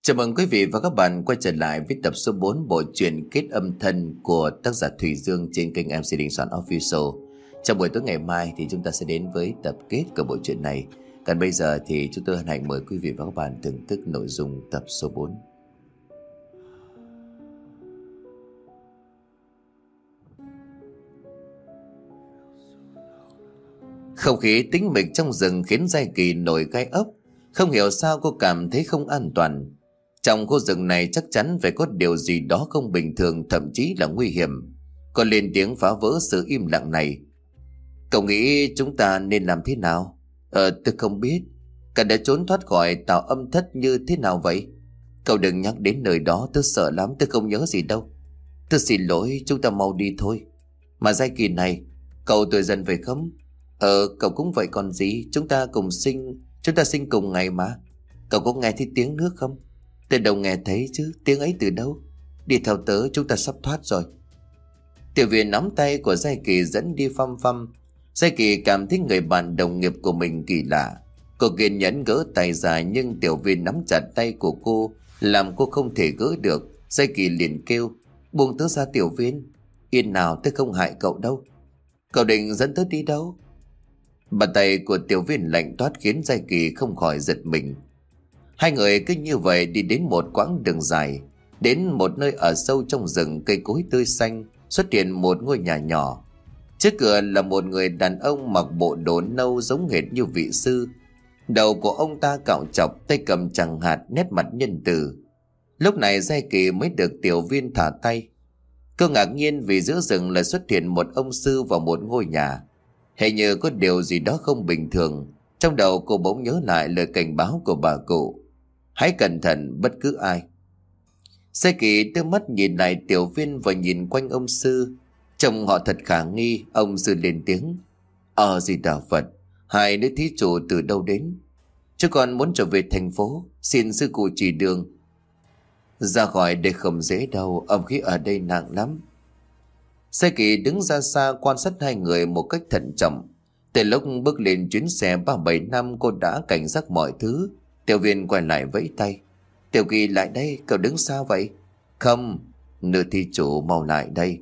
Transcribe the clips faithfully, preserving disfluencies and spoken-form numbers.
Chào mừng quý vị và các bạn quay trở lại với tập số bốn bộ truyện Kết Âm Thân của tác giả Thủy Dương trên kênh em xê Đình Soạn Official. Trong buổi tối ngày mai thì chúng ta sẽ đến với tập kết của bộ truyện này. Còn bây giờ thì chúng tôi hân hạnh mời quý vị và các bạn thưởng thức nội dung tập số bốn. Không khí tĩnh mịch trong rừng khiến Giai Kỳ nổi gai ốc. Không hiểu sao cô cảm thấy không an toàn. Trong khu rừng này chắc chắn phải có điều gì đó không bình thường, thậm chí là nguy hiểm. Cô lên tiếng phá vỡ sự im lặng này. Cậu nghĩ chúng ta nên làm thế nào? Ờ tôi không biết. Cả đã trốn thoát khỏi tàu âm thất như thế nào vậy? Cậu đừng nhắc đến nơi đó, tôi sợ lắm, tôi không nhớ gì đâu. Tôi xin lỗi, chúng ta mau đi thôi. Mà Giai Kỳ này, cậu tuổi dần về không? Ờ cậu cũng vậy còn gì. Chúng ta cùng sinh Chúng ta sinh cùng ngày mà. Cậu có nghe thấy tiếng nước không? Tôi đâu nghe thấy chứ, tiếng ấy từ đâu? Đi theo tớ, chúng ta sắp thoát rồi. Tiểu Viên nắm tay của Giai Kỳ dẫn đi phăm phăm. Giai Kỳ cảm thấy người bạn đồng nghiệp của mình kỳ lạ. Cô kiên nhẫn gỡ tay ra, nhưng Tiểu Viên nắm chặt tay của cô làm cô không thể gỡ được. Giai Kỳ liền kêu: Buông tớ ra Tiểu Viên. Yên nào, tôi không hại cậu đâu. Cậu định dẫn tớ đi đâu? Bàn tay của Tiểu Viên lạnh toát khiến Giai Kỳ không khỏi giật mình. Hai người cứ như vậy đi đến một quãng đường dài. Đến một nơi ở sâu trong rừng, cây cối tươi xanh, xuất hiện một ngôi nhà nhỏ. Trước cửa là một người đàn ông mặc bộ đồ nâu giống hệt như vị sư. Đầu của ông ta cạo chọc, tay cầm chằng hạt, nét mặt nhân từ. Lúc này Giai Kỳ mới được Tiểu Viên thả tay. Cô ngạc nhiên vì giữa rừng lại xuất hiện một ông sư và một ngôi nhà. Hình như có điều gì đó không bình thường. Trong đầu cô bỗng nhớ lại lời cảnh báo của bà cụ: hãy cẩn thận bất cứ ai. Giai Kỳ đưa mắt nhìn lại Tiểu Viên và nhìn quanh ông sư. Trông họ thật khả nghi. Ông sư lên tiếng: Ờ gì Đà Phật, hai nữ thí chủ từ đâu đến? Chứ con muốn trở về thành phố, xin sư cụ chỉ đường. Ra khỏi đây không dễ đâu, âm khí ở đây nặng lắm. Giai Kỳ đứng ra xa quan sát hai người một cách thận trọng. Từ lúc bước lên chuyến xe ba bảy năm, cô đã cảnh giác mọi thứ. Tiểu Viên quay lại vẫy tay: Tiểu Kỳ lại đây, cậu đứng sao vậy? Không, nữ thí chủ mau lại đây.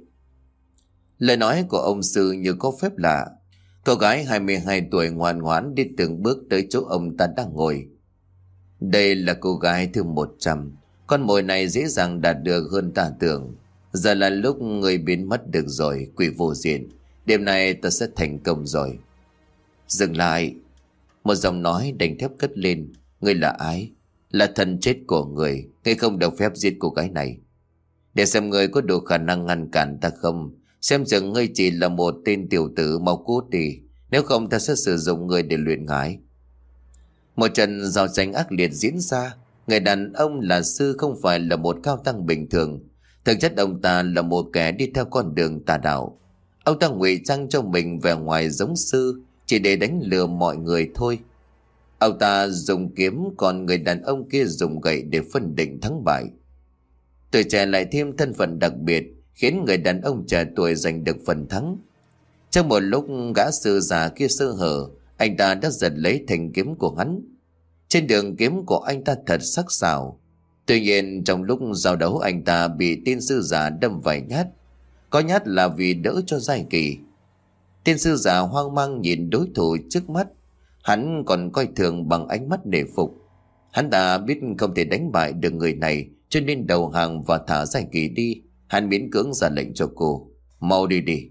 Lời nói của ông sư như có phép lạ. Cô gái hai mươi hai tuổi ngoan ngoãn đi từng bước tới chỗ ông ta đang ngồi. Đây là cô gái thứ một trăm. Con mồi này dễ dàng đạt được hơn ta tưởng. Giờ là lúc người biến mất được rồi, quỷ vô diện. Đêm nay ta sẽ thành công rồi. Dừng lại. Một giọng nói đành thép cất lên: Ngươi là ai? Là thần chết của người. Ngươi không được phép giết cô gái này. Để xem ngươi có đủ khả năng ngăn cản ta không. Xem chừng ngươi chỉ là một tên tiểu tử, mau cút đi. Nếu không ta sẽ sử dụng ngươi để luyện ngải. Một trận giao tranh ác liệt diễn ra. Người đàn ông là sư không phải là một cao tăng bình thường. Thực chất ông ta là một kẻ đi theo con đường tà đạo. Ông ta ngụy trang cho mình vẻ ngoài giống sư, chỉ để đánh lừa mọi người thôi. Ông ta dùng kiếm, còn người đàn ông kia dùng gậy để phân định thắng bại. Tuổi trẻ lại thêm thân phận đặc biệt, khiến người đàn ông trẻ tuổi giành được phần thắng. Trong một lúc gã sư già kia sơ hở, anh ta đã giật lấy thanh kiếm của hắn. Trên đường kiếm của anh ta thật sắc sảo. Tuy nhiên trong lúc giao đấu, anh ta bị tên sư già đâm vài nhát. Có nhát là vì đỡ cho Giai Kỳ. Tên sư già hoang mang nhìn đối thủ trước mắt. Hắn còn coi thường bằng ánh mắt nể phục. Hắn ta biết không thể đánh bại được người này, cho nên đầu hàng và thả Giai Kỳ đi. Hắn miễn cưỡng ra lệnh cho cô: Mau đi đi.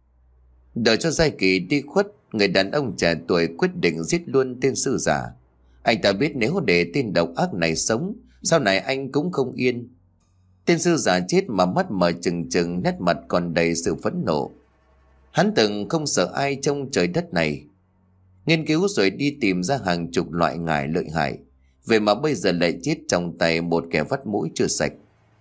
Đợi cho Giai Kỳ đi khuất, người đàn ông trẻ tuổi quyết định giết luôn tên sư già. Anh ta biết nếu để tên độc ác này sống, sau này anh cũng không yên. Tên sư già chết mà mắt mở trừng trừng, nét mặt còn đầy sự phẫn nộ. Hắn từng không sợ ai trong trời đất này. Nghiên cứu rồi đi tìm ra hàng chục loại ngải lợi hại, vậy mà bây giờ lại chết trong tay một kẻ vắt mũi chưa sạch.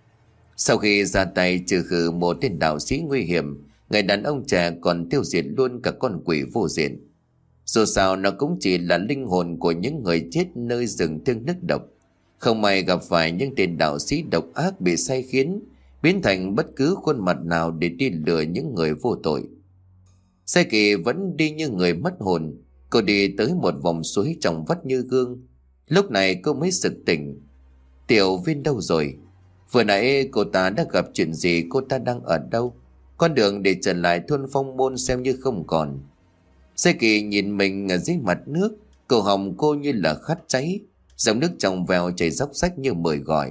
Sau khi ra tay trừ khử một tên đạo sĩ nguy hiểm, người đàn ông trẻ còn tiêu diệt luôn cả con quỷ vô diện. Dù sao nó cũng chỉ là linh hồn của những người chết nơi rừng thương nước độc. Không may gặp phải những tên đạo sĩ độc ác bị sai khiến, biến thành bất cứ khuôn mặt nào để đi lừa những người vô tội. Giai Kỳ vẫn đi như người mất hồn. Cô đi tới một vòng suối trong vắt như gương. Lúc này cô mới sực tỉnh. Tiểu Viên đâu rồi? Vừa nãy cô ta đã gặp chuyện gì? Cô ta đang ở đâu? Con đường để trở lại thôn Phong Môn xem như không còn. Giai Kỳ nhìn mình ở dưới mặt nước, cổ họng cô như là khát cháy, dòng nước trong veo chảy róc rách như mời gọi.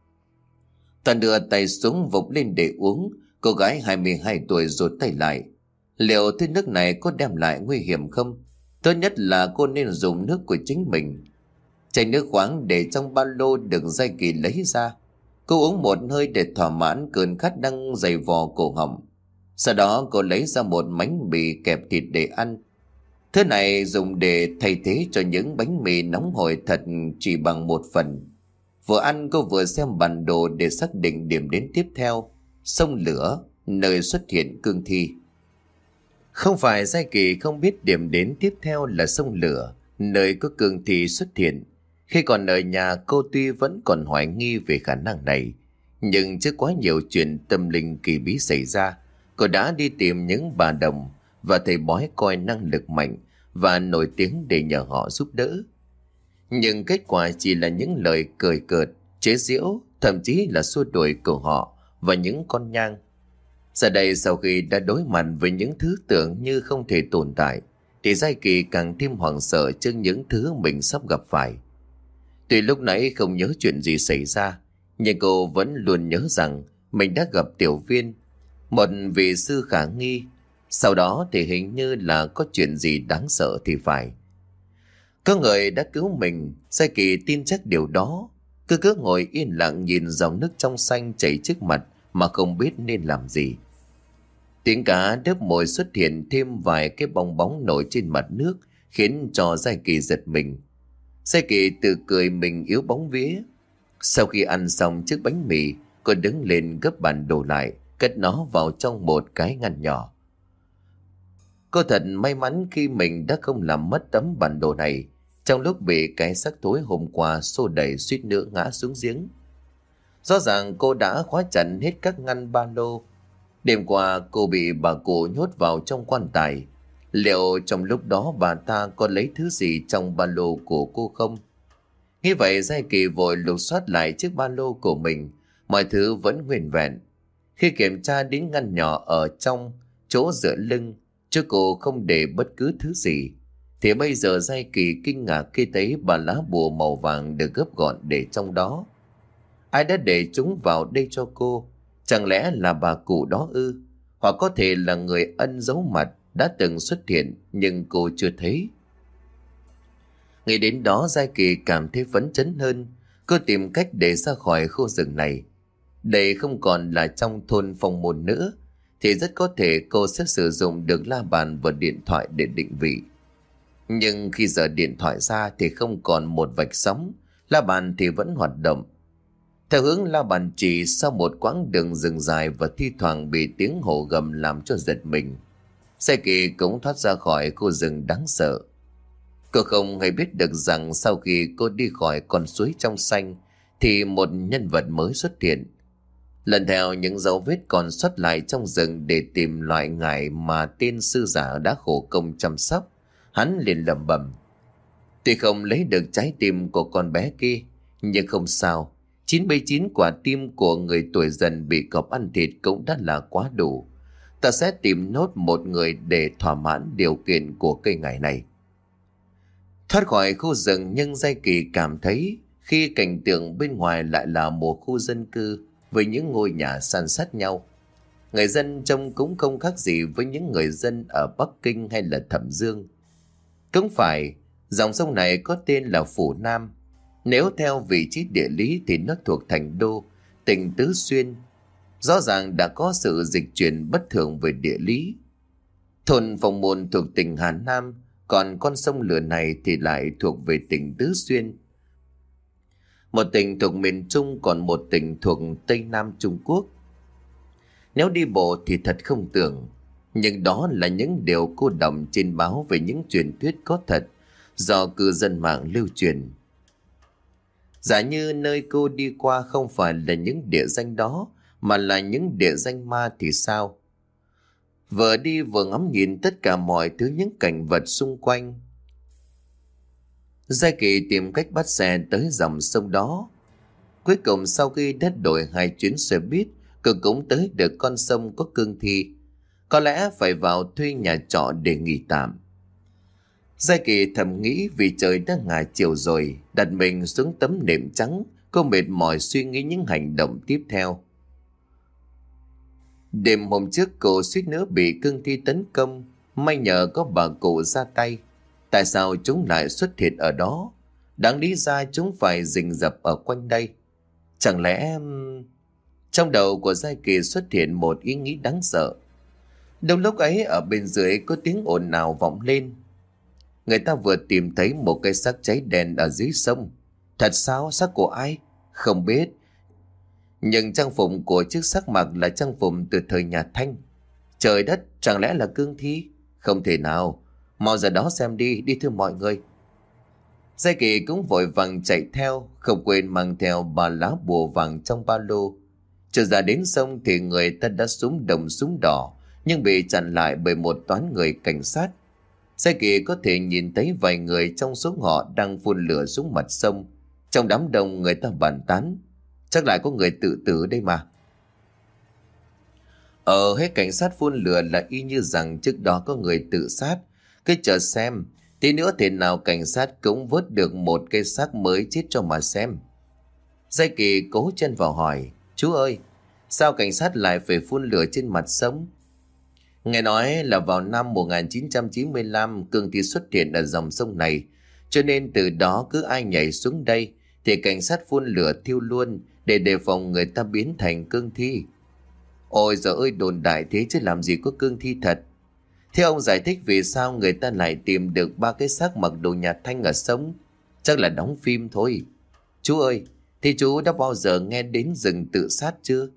Toàn đưa tay xuống vụt lên để uống. Cô gái hai mươi hai tuổi rụt tay lại. Liệu thứ nước này có đem lại nguy hiểm không? Tốt nhất là cô nên dùng nước của chính mình. Chai nước khoáng để trong ba lô được Giai Kỳ lấy ra. Cô uống một hơi để thỏa mãn cơn khát đang dày vò cổ họng. Sau đó cô lấy ra một bánh mì kẹp thịt để ăn. Thứ này dùng để thay thế cho những bánh mì nóng hổi thật chỉ bằng một phần. Vừa ăn cô vừa xem bản đồ để xác định điểm đến tiếp theo, sông Lửa, nơi xuất hiện cương thi. Không phải Giai Kỳ không biết điểm đến tiếp theo là sông Lửa, nơi có cương thi xuất hiện. Khi còn ở nhà cô tuy vẫn còn hoài nghi về khả năng này, nhưng trước quá nhiều chuyện tâm linh kỳ bí xảy ra, cô đã đi tìm những bà đồng và thầy bói coi năng lực mạnh và nổi tiếng để nhờ họ giúp đỡ. Nhưng kết quả chỉ là những lời cười cợt, chế giễu, thậm chí là xua đuổi của họ và những con nhang. Giờ đây sau khi đã đối mặt với những thứ tưởng như không thể tồn tại, thì Giai Kỳ càng thêm hoảng sợ trước những thứ mình sắp gặp phải. Tuy lúc nãy không nhớ chuyện gì xảy ra, nhưng cô vẫn luôn nhớ rằng mình đã gặp Tiểu Viên, một vị sư khả nghi. Sau đó thì hình như là có chuyện gì đáng sợ thì phải. Có người đã cứu mình, Giai Kỳ tin chắc điều đó. Cứ cứ ngồi yên lặng nhìn dòng nước trong xanh chảy trước mặt mà không biết nên làm gì. Tiếng cá đớp mồi xuất hiện thêm vài cái bong bóng nổi trên mặt nước, khiến cho Giai Kỳ giật mình. Giai Kỳ tự cười mình yếu bóng vía. Sau khi ăn xong chiếc bánh mì, cô đứng lên gấp bản đồ lại, cất nó vào trong một cái ngăn nhỏ. Cô thật may mắn khi mình đã không làm mất tấm bản đồ này trong lúc bị cái xác thối hôm qua xô đẩy suýt nữa ngã xuống giếng. Rõ ràng cô đã khóa chặt hết các ngăn ba lô. Đêm qua cô bị bà cụ nhốt vào trong quan tài. Liệu trong lúc đó bà ta có lấy thứ gì trong ba lô của cô không? Như vậy Giai Kỳ vội lục soát lại chiếc ba lô của mình. Mọi thứ vẫn nguyên vẹn. Khi kiểm tra đến ngăn nhỏ ở trong chỗ dựa lưng, chứ cô không để bất cứ thứ gì, thì bây giờ Giai Kỳ kinh ngạc khi thấy ba lá bùa màu vàng được gấp gọn để trong đó. Ai đã để chúng vào đây cho cô? Chẳng lẽ là bà cụ đó ư? Hoặc có thể là người ân giấu mặt đã từng xuất hiện nhưng cô chưa thấy. Nghĩ đến đó Giai Kỳ cảm thấy phấn chấn hơn. Cô tìm cách để ra khỏi khu rừng này. Đây không còn là trong thôn Phong Môn nữa, thì rất có thể cô sẽ sử dụng được la bàn và điện thoại để định vị. Nhưng khi giờ điện thoại ra thì không còn một vạch sóng, la bàn thì vẫn hoạt động. Theo hướng la bàn chỉ, sau một quãng đường rừng dài và thi thoảng bị tiếng hổ gầm làm cho giật mình, Giai Kỳ cũng thoát ra khỏi khu rừng đáng sợ. Cô không hề biết được rằng sau khi cô đi khỏi con suối trong xanh thì một nhân vật mới xuất hiện. Lần theo những dấu vết còn sót lại trong rừng để tìm loại ngải mà tên sư giả đã khổ công chăm sóc, hắn liền lẩm bẩm: tuy không lấy được trái tim của con bé kia, nhưng không sao, chín mươi chín quả tim của người tuổi dần bị cọp ăn thịt cũng đã là quá đủ. Ta sẽ tìm nốt một người để thỏa mãn điều kiện của cây ngải này. Thoát khỏi khu rừng, nhưng Giai Kỳ cảm thấy khi cảnh tượng bên ngoài lại là một khu dân cư với những ngôi nhà san sát nhau. Người dân trông cũng không khác gì với những người dân ở Bắc Kinh hay là Thẩm Dương. Cũng phải, dòng sông này có tên là Phủ Nam. Nếu theo vị trí địa lý thì nó thuộc thành đô, tỉnh Tứ Xuyên. Rõ ràng đã có sự dịch chuyển bất thường về địa lý. Thôn Phong Môn thuộc tỉnh Hà Nam, còn con sông Lửa này thì lại thuộc về tỉnh Tứ Xuyên. Một tỉnh thuộc miền Trung, còn một tỉnh thuộc Tây Nam Trung Quốc. Nếu đi bộ thì thật không tưởng, nhưng đó là những điều cô đọc trên báo về những truyền thuyết có thật do cư dân mạng lưu truyền. Giả như nơi cô đi qua không phải là những địa danh đó, mà là những địa danh ma thì sao? Vừa đi vừa ngắm nhìn tất cả mọi thứ, những cảnh vật xung quanh. Giai Kỳ tìm cách bắt xe tới dòng sông đó. Cuối cùng sau khi đất đổi hai chuyến xe buýt, cô cũng tới được con sông có cương thi. Có lẽ phải vào thuê nhà trọ để nghỉ tạm. Giai Kỳ thầm nghĩ vì trời đã ngả chiều rồi, đặt mình xuống tấm nệm trắng, cô mệt mỏi suy nghĩ những hành động tiếp theo. Đêm hôm trước cô suýt nữa bị cương thi tấn công, may nhờ có bà cụ ra tay. Tại sao chúng lại xuất hiện ở đó? Đáng lý ra chúng phải rình rập ở quanh đây. Chẳng lẽ... Trong đầu của Giai Kỳ xuất hiện một ý nghĩ đáng sợ. Đúng lúc ấy ở bên dưới có tiếng ồn ào vọng lên. Người ta vừa tìm thấy một cái xác cháy đen ở dưới sông. Thật sao? Xác của ai? Không biết. Nhưng trang phục của chiếc xác mặc là trang phục từ thời nhà Thanh. Trời đất, chẳng lẽ là cương thi? Không thể nào. Mau ra đó xem đi, đi thưa mọi người. Giai Kỳ cũng vội vàng chạy theo, không quên mang theo ba lá bùa vàng trong ba lô. Trở ra đến sông thì người ta đã súng đồng súng đỏ, nhưng bị chặn lại bởi một toán người cảnh sát. Giai Kỳ có thể nhìn thấy vài người trong số họ đang phun lửa xuống mặt sông. Trong đám đông người ta bàn tán, chắc lại có người tự tử đây mà. Ờ, hết cảnh sát phun lửa là y như rằng trước đó có người tự sát. Cứ chờ xem, tí nữa thế nào cảnh sát cũng vớt được một cây xác mới chết cho mà xem. Giai Kỳ cố chân vào hỏi, chú ơi, sao cảnh sát lại phải phun lửa trên mặt sông? Nghe nói là vào năm một nghìn chín trăm chín mươi lăm cương thi xuất hiện ở dòng sông này, cho nên từ đó cứ ai nhảy xuống đây thì cảnh sát phun lửa thiêu luôn để đề phòng người ta biến thành cương thi. Ôi giời ơi, đồn đại thế chứ làm gì có cương thi thật. Thế ông giải thích vì sao người ta lại tìm được ba cái xác mặc đồ nhà Thanh ở sông? Chắc là đóng phim thôi. Chú ơi, thì chú đã bao giờ nghe đến rừng tự sát chưa?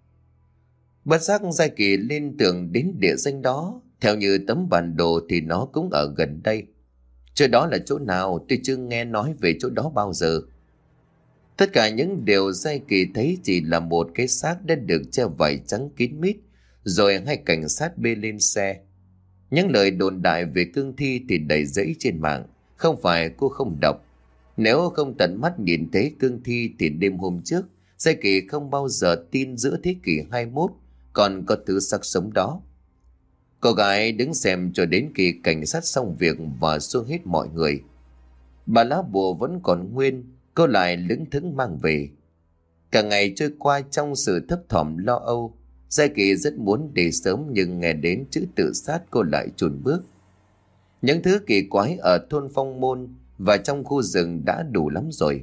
Bất giác Giai Kỳ liên tưởng đến địa danh đó. Theo như tấm bản đồ thì nó cũng ở gần đây. Chỗ đó là chỗ nào? Tôi chưa nghe nói về chỗ đó bao giờ. Tất cả những điều Giai Kỳ thấy chỉ là một cái xác đã được che vải trắng kín mít, rồi hai cảnh sát bê lên xe. Những lời đồn đại về cương thi thì đầy rẫy trên mạng, không phải cô không đọc. Nếu không tận mắt nhìn thấy cương thi thì đêm hôm trước, Giai Kỳ không bao giờ tin giữa thế kỷ hai mươi mốt còn có thứ xác sống đó. Cô gái đứng xem cho đến khi cảnh sát xong việc và xua hết mọi người. Bà lá bùa vẫn còn nguyên, cô lại lững thững mang về. Cả ngày trôi qua trong sự thấp thỏm lo âu. Giai Kỳ rất muốn đi sớm nhưng nghe đến chữ tự sát cô lại chùn bước. Những thứ kỳ quái ở thôn Phong Môn và trong khu rừng đã đủ lắm rồi.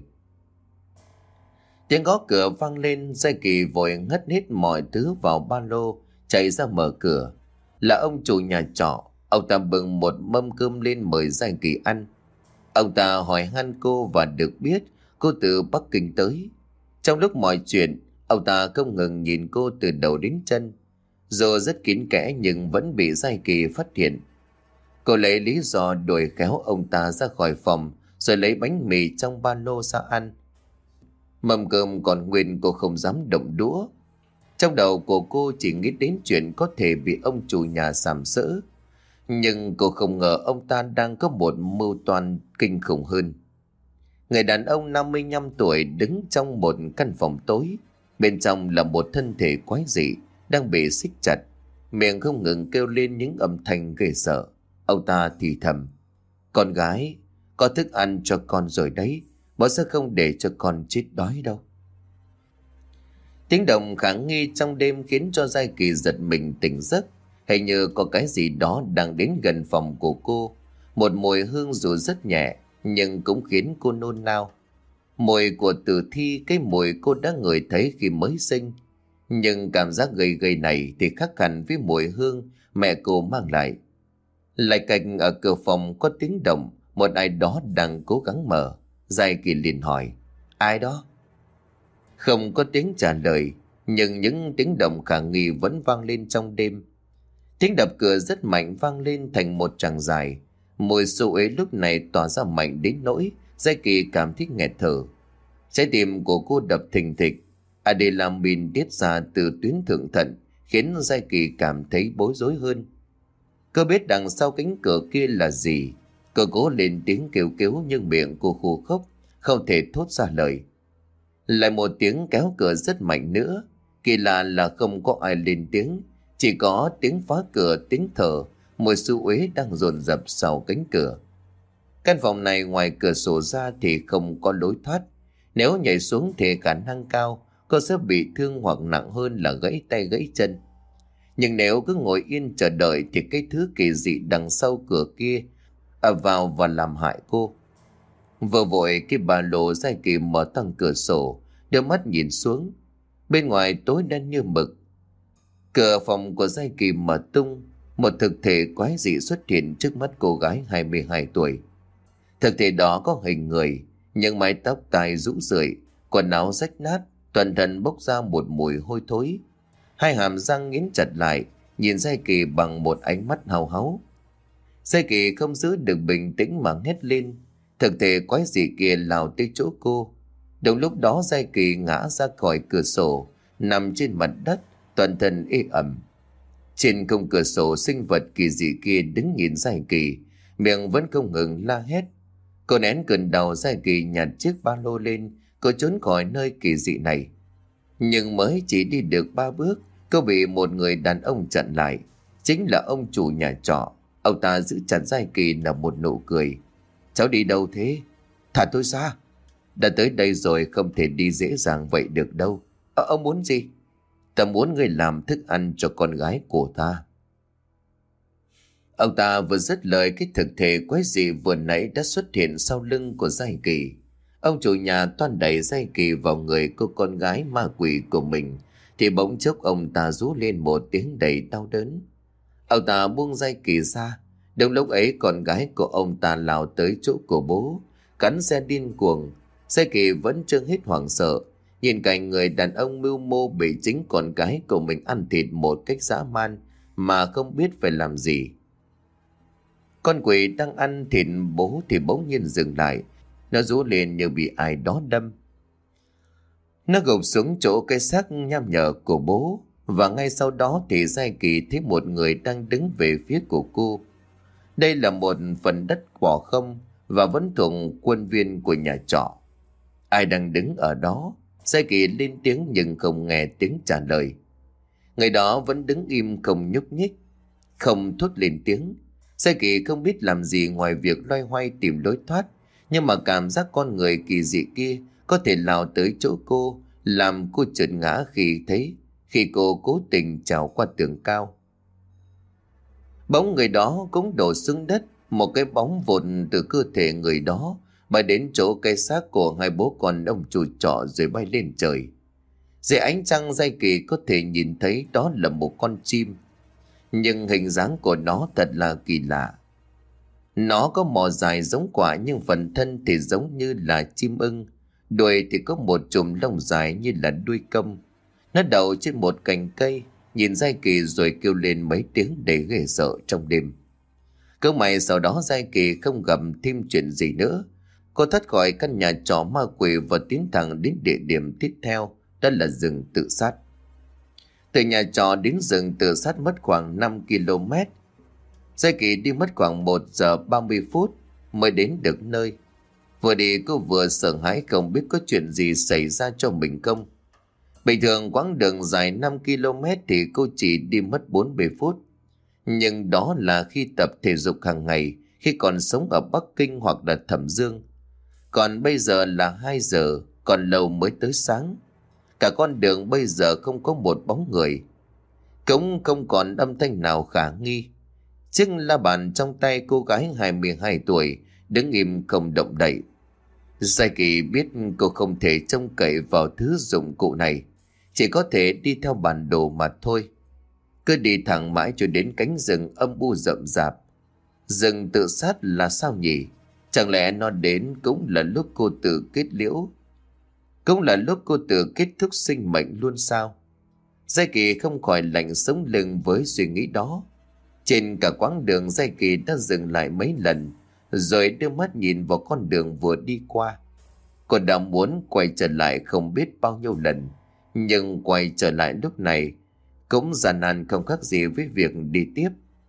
Tiếng gõ cửa vang lên, Giai Kỳ vội ngất hết mọi thứ vào ba lô, chạy ra mở cửa. Là ông chủ nhà trọ, ông ta bưng một mâm cơm lên mời Giai Kỳ ăn. Ông ta hỏi han cô và được biết cô từ Bắc Kinh tới. Trong lúc mọi chuyện, ông ta không ngừng nhìn cô từ đầu đến chân. Dù rất kín kẽ nhưng vẫn bị Giai Kỳ phát hiện. Cô lấy lý do đuổi khéo ông ta ra khỏi phòng, rồi lấy bánh mì trong ba lô ra ăn. Mâm cơm còn nguyên cô không dám động đũa. Trong đầu của cô chỉ nghĩ đến chuyện có thể bị ông chủ nhà sàm sỡ. Nhưng cô không ngờ ông ta đang có một mưu toan kinh khủng hơn. Người đàn ông năm mươi lăm tuổi đứng trong một căn phòng tối. Bên trong là một thân thể quái dị đang bị xích chặt, miệng không ngừng kêu lên những âm thanh ghê sợ. Ông ta thì thầm, con gái, có thức ăn cho con rồi đấy, bố sẽ không để cho con chết đói đâu. Tiếng động khả nghi trong đêm khiến cho Giai Kỳ giật mình tỉnh giấc. Hình như có cái gì đó đang đến gần phòng của cô. Một mùi hương dù rất nhẹ nhưng cũng khiến cô nôn nao. Mùi của tử thi, cái mùi cô đã ngửi thấy khi mới sinh. Nhưng cảm giác gầy gầy này thì khác hẳn với mùi hương mẹ cô mang lại. Lại cạnh ở cửa phòng có tiếng động, một ai đó đang cố gắng mở. Giai Kỳ liền hỏi, ai đó? Không có tiếng trả lời, nhưng những tiếng động khả nghi vẫn vang lên trong đêm. Tiếng đập cửa rất mạnh vang lên thành một tràng dài. Mùi xú uế lúc này tỏa ra mạnh đến nỗi Giai Kỳ cảm thấy nghẹt thở. Trái tim của cô đập thình thịch. Adrenaline tiết ra từ tuyến thượng thận khiến Giai Kỳ cảm thấy bối rối hơn. Cô biết đằng sau cánh cửa kia là gì. Cô cố lên tiếng kêu cứu nhưng miệng cô khô khốc, không thể thốt ra lời. Lại một tiếng kéo cửa rất mạnh nữa. Kỳ lạ là không có ai lên tiếng, chỉ có tiếng phá cửa, tiếng thở, mùi xú uế đang dồn dập sau cánh cửa. Căn phòng này ngoài cửa sổ ra thì không có lối thoát. Nếu nhảy xuống thì khả năng cao cô sẽ bị thương, hoặc nặng hơn là gãy tay gãy chân. Nhưng nếu cứ ngồi yên chờ đợi thì cái thứ kỳ dị đằng sau cửa kia ập vào và làm hại cô. Vừa vội cái bà Lộ Giai Kỳ mở toang cửa sổ, đưa mắt nhìn xuống. Bên ngoài tối đen như mực. Cửa phòng của Giai Kỳ mở tung, một thực thể quái dị xuất hiện trước mắt cô gái hai mươi hai tuổi. Thực thể đó có hình người, nhưng mái tóc tai rũ rượi, quần áo rách nát, toàn thân bốc ra một mùi hôi thối. Hai hàm răng nghiến chặt lại, nhìn Giai Kỳ bằng một ánh mắt hao háu. Giai Kỳ không giữ được bình tĩnh mà hét lên. Thực thể quái dị kia lao tới chỗ cô. Đúng lúc đó Giai Kỳ ngã ra khỏi cửa sổ, nằm trên mặt đất, toàn thân ê ẩm. Trên khung cửa sổ, sinh vật kỳ dị kia đứng nhìn Giai Kỳ, miệng vẫn không ngừng la hét. Cô nén cơn đau, Giai Kỳ nhặt chiếc ba lô lên, cô trốn khỏi nơi kỳ dị này. Nhưng mới chỉ đi được ba bước, cô bị một người đàn ông chặn lại. Chính là ông chủ nhà trọ. Ông ta giữ chặt Giai Kỳ là một nụ cười. Cháu đi đâu thế? Thả tôi ra. Đã tới đây rồi, không thể đi dễ dàng vậy được đâu. À, ông muốn gì? Ta muốn người làm thức ăn cho con gái của ta. Ông ta vừa dứt lời, cái thực thể quái dị vừa nãy đã xuất hiện sau lưng của Giai Kỳ. Ông chủ nhà toan đẩy Giai Kỳ vào người cô con gái ma quỷ của mình, thì bỗng chốc ông ta rú lên một tiếng đầy đau đớn. Ông ta buông Giai Kỳ ra. Đúng lúc ấy con gái của ông ta lao tới chỗ của bố, cắn xe điên cuồng. Giai Kỳ vẫn chưa hết hoảng sợ, nhìn cảnh người đàn ông mưu mô bị chính con gái của mình ăn thịt một cách dã man mà không biết phải làm gì. Con quỷ đang ăn thịt bố thì bỗng nhiên dừng lại. Nó rú lên như bị ai đó đâm. Nó gục xuống chỗ cái xác nham nhở của bố. Và ngay sau đó thì Giai Kỳ thấy một người đang đứng về phía của cô. Đây là một phần đất bỏ không và vẫn thuộc khuôn viên của nhà trọ. Ai đang đứng ở đó? Giai Kỳ lên tiếng nhưng không nghe tiếng trả lời. Người đó vẫn đứng im không nhúc nhích, không thốt lên tiếng. Giai Kỳ không biết làm gì ngoài việc loay hoay tìm lối thoát, nhưng mà cảm giác con người kỳ dị kia có thể lao tới chỗ cô, làm cô trượt ngã khi thấy khi cô cố tình trèo qua tường cao. Bóng người đó cũng đổ xuống đất, một cái bóng vụt từ cơ thể người đó bay đến chỗ cây xác của hai bố con ông chủ trọ rồi bay lên trời. Dưới ánh trăng, Giai Kỳ có thể nhìn thấy đó là một con chim, nhưng hình dáng của nó thật là kỳ lạ. Nó có mỏ dài giống quả, nhưng phần thân thì giống như là chim ưng, đuôi thì có một chùm lông dài như là đuôi công. Nó đậu trên một cành cây, nhìn Giai Kỳ rồi kêu lên mấy tiếng để ghê sợ trong đêm. Cơ may sau đó Giai Kỳ không gặp thêm chuyện gì nữa. Cô thoát khỏi căn nhà trọ ma quỷ và tiến thẳng đến địa điểm tiếp theo, đó là rừng tự sát. Từ nhà trọ đến rừng tự sát mất khoảng năm ki lô mét. Giai Kỳ đi mất khoảng một giờ ba mươi phút mới đến được nơi. Vừa đi cô vừa sợ hãi không biết có chuyện gì xảy ra cho mình không. Bình thường quãng đường dài năm ki lô mét thì cô chỉ đi mất bốn mươi phút. Nhưng đó là khi tập thể dục hàng ngày, khi còn sống ở Bắc Kinh hoặc là Thẩm Dương. Còn bây giờ là hai giờ, còn lâu mới tới sáng. Cả con đường bây giờ không có một bóng người, cũng không còn âm thanh nào khả nghi. Chiếc la bàn trong tay cô gái hai mươi hai tuổi đứng im không động đậy. Giai Kỳ biết cô không thể trông cậy vào thứ dụng cụ này, chỉ có thể đi theo bản đồ mà thôi. Cứ đi thẳng mãi cho đến cánh rừng âm u rậm rạp. Rừng tự sát là sao nhỉ? Chẳng lẽ nó đến cũng là lúc cô tự kết liễu? Cũng là lúc cô tự kết thúc sinh mệnh luôn sao? Giai Kỳ không khỏi lạnh sống lưng với suy nghĩ đó. Trên cả quãng đường, Giai Kỳ đã dừng lại mấy lần, rồi đưa mắt nhìn vào con đường vừa đi qua. Cô đã muốn quay trở lại không biết bao nhiêu lần, nhưng quay trở lại lúc này cũng gian nan không khác gì với việc đi tiếp.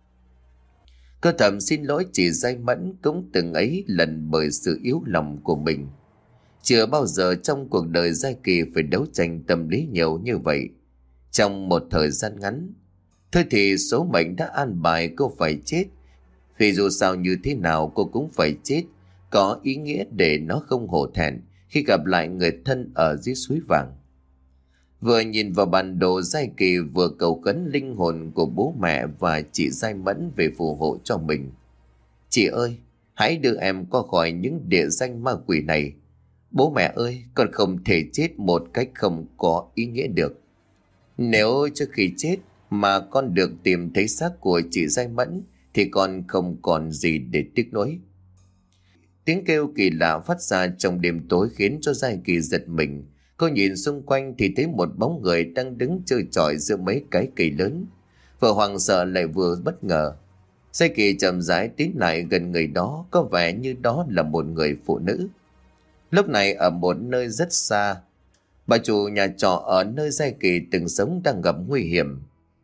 Cô thầm xin lỗi chị Giai Mẫn cũng từng ấy lần bởi sự yếu lòng của mình. Chưa bao giờ trong cuộc đời Giai Kỳ phải đấu tranh tâm lý nhiều như vậy trong một thời gian ngắn. Thôi thì số mệnh đã an bài cô phải chết, vì dù sao như thế nào cô cũng phải chết, có ý nghĩa để nó không hổ thẹn khi gặp lại người thân ở dưới suối vàng. Vừa nhìn vào bản đồ, Giai Kỳ vừa cầu khấn linh hồn của bố mẹ và chị Giai Mẫn về phù hộ cho mình. Chị ơi, hãy đưa em qua khỏi những địa danh ma quỷ này. Bố mẹ ơi, con không thể chết một cách không có ý nghĩa được. Nếu trước khi chết mà con được tìm thấy xác của chị Giai Mẫn thì con không còn gì để tiếc nuối. Tiếng kêu kỳ lạ phát ra trong đêm tối khiến cho Giai Kỳ giật mình. Cô nhìn xung quanh thì thấy một bóng người đang đứng chơi chọi giữa mấy cái cây lớn. Vừa hoảng sợ lại vừa bất ngờ. Giai Kỳ chậm rãi tiến lại gần người đó, có vẻ như đó là một người phụ nữ. Lúc này ở một nơi rất xa, bà chủ nhà trọ ở nơi Giai Kỳ từng sống đang gặp nguy hiểm.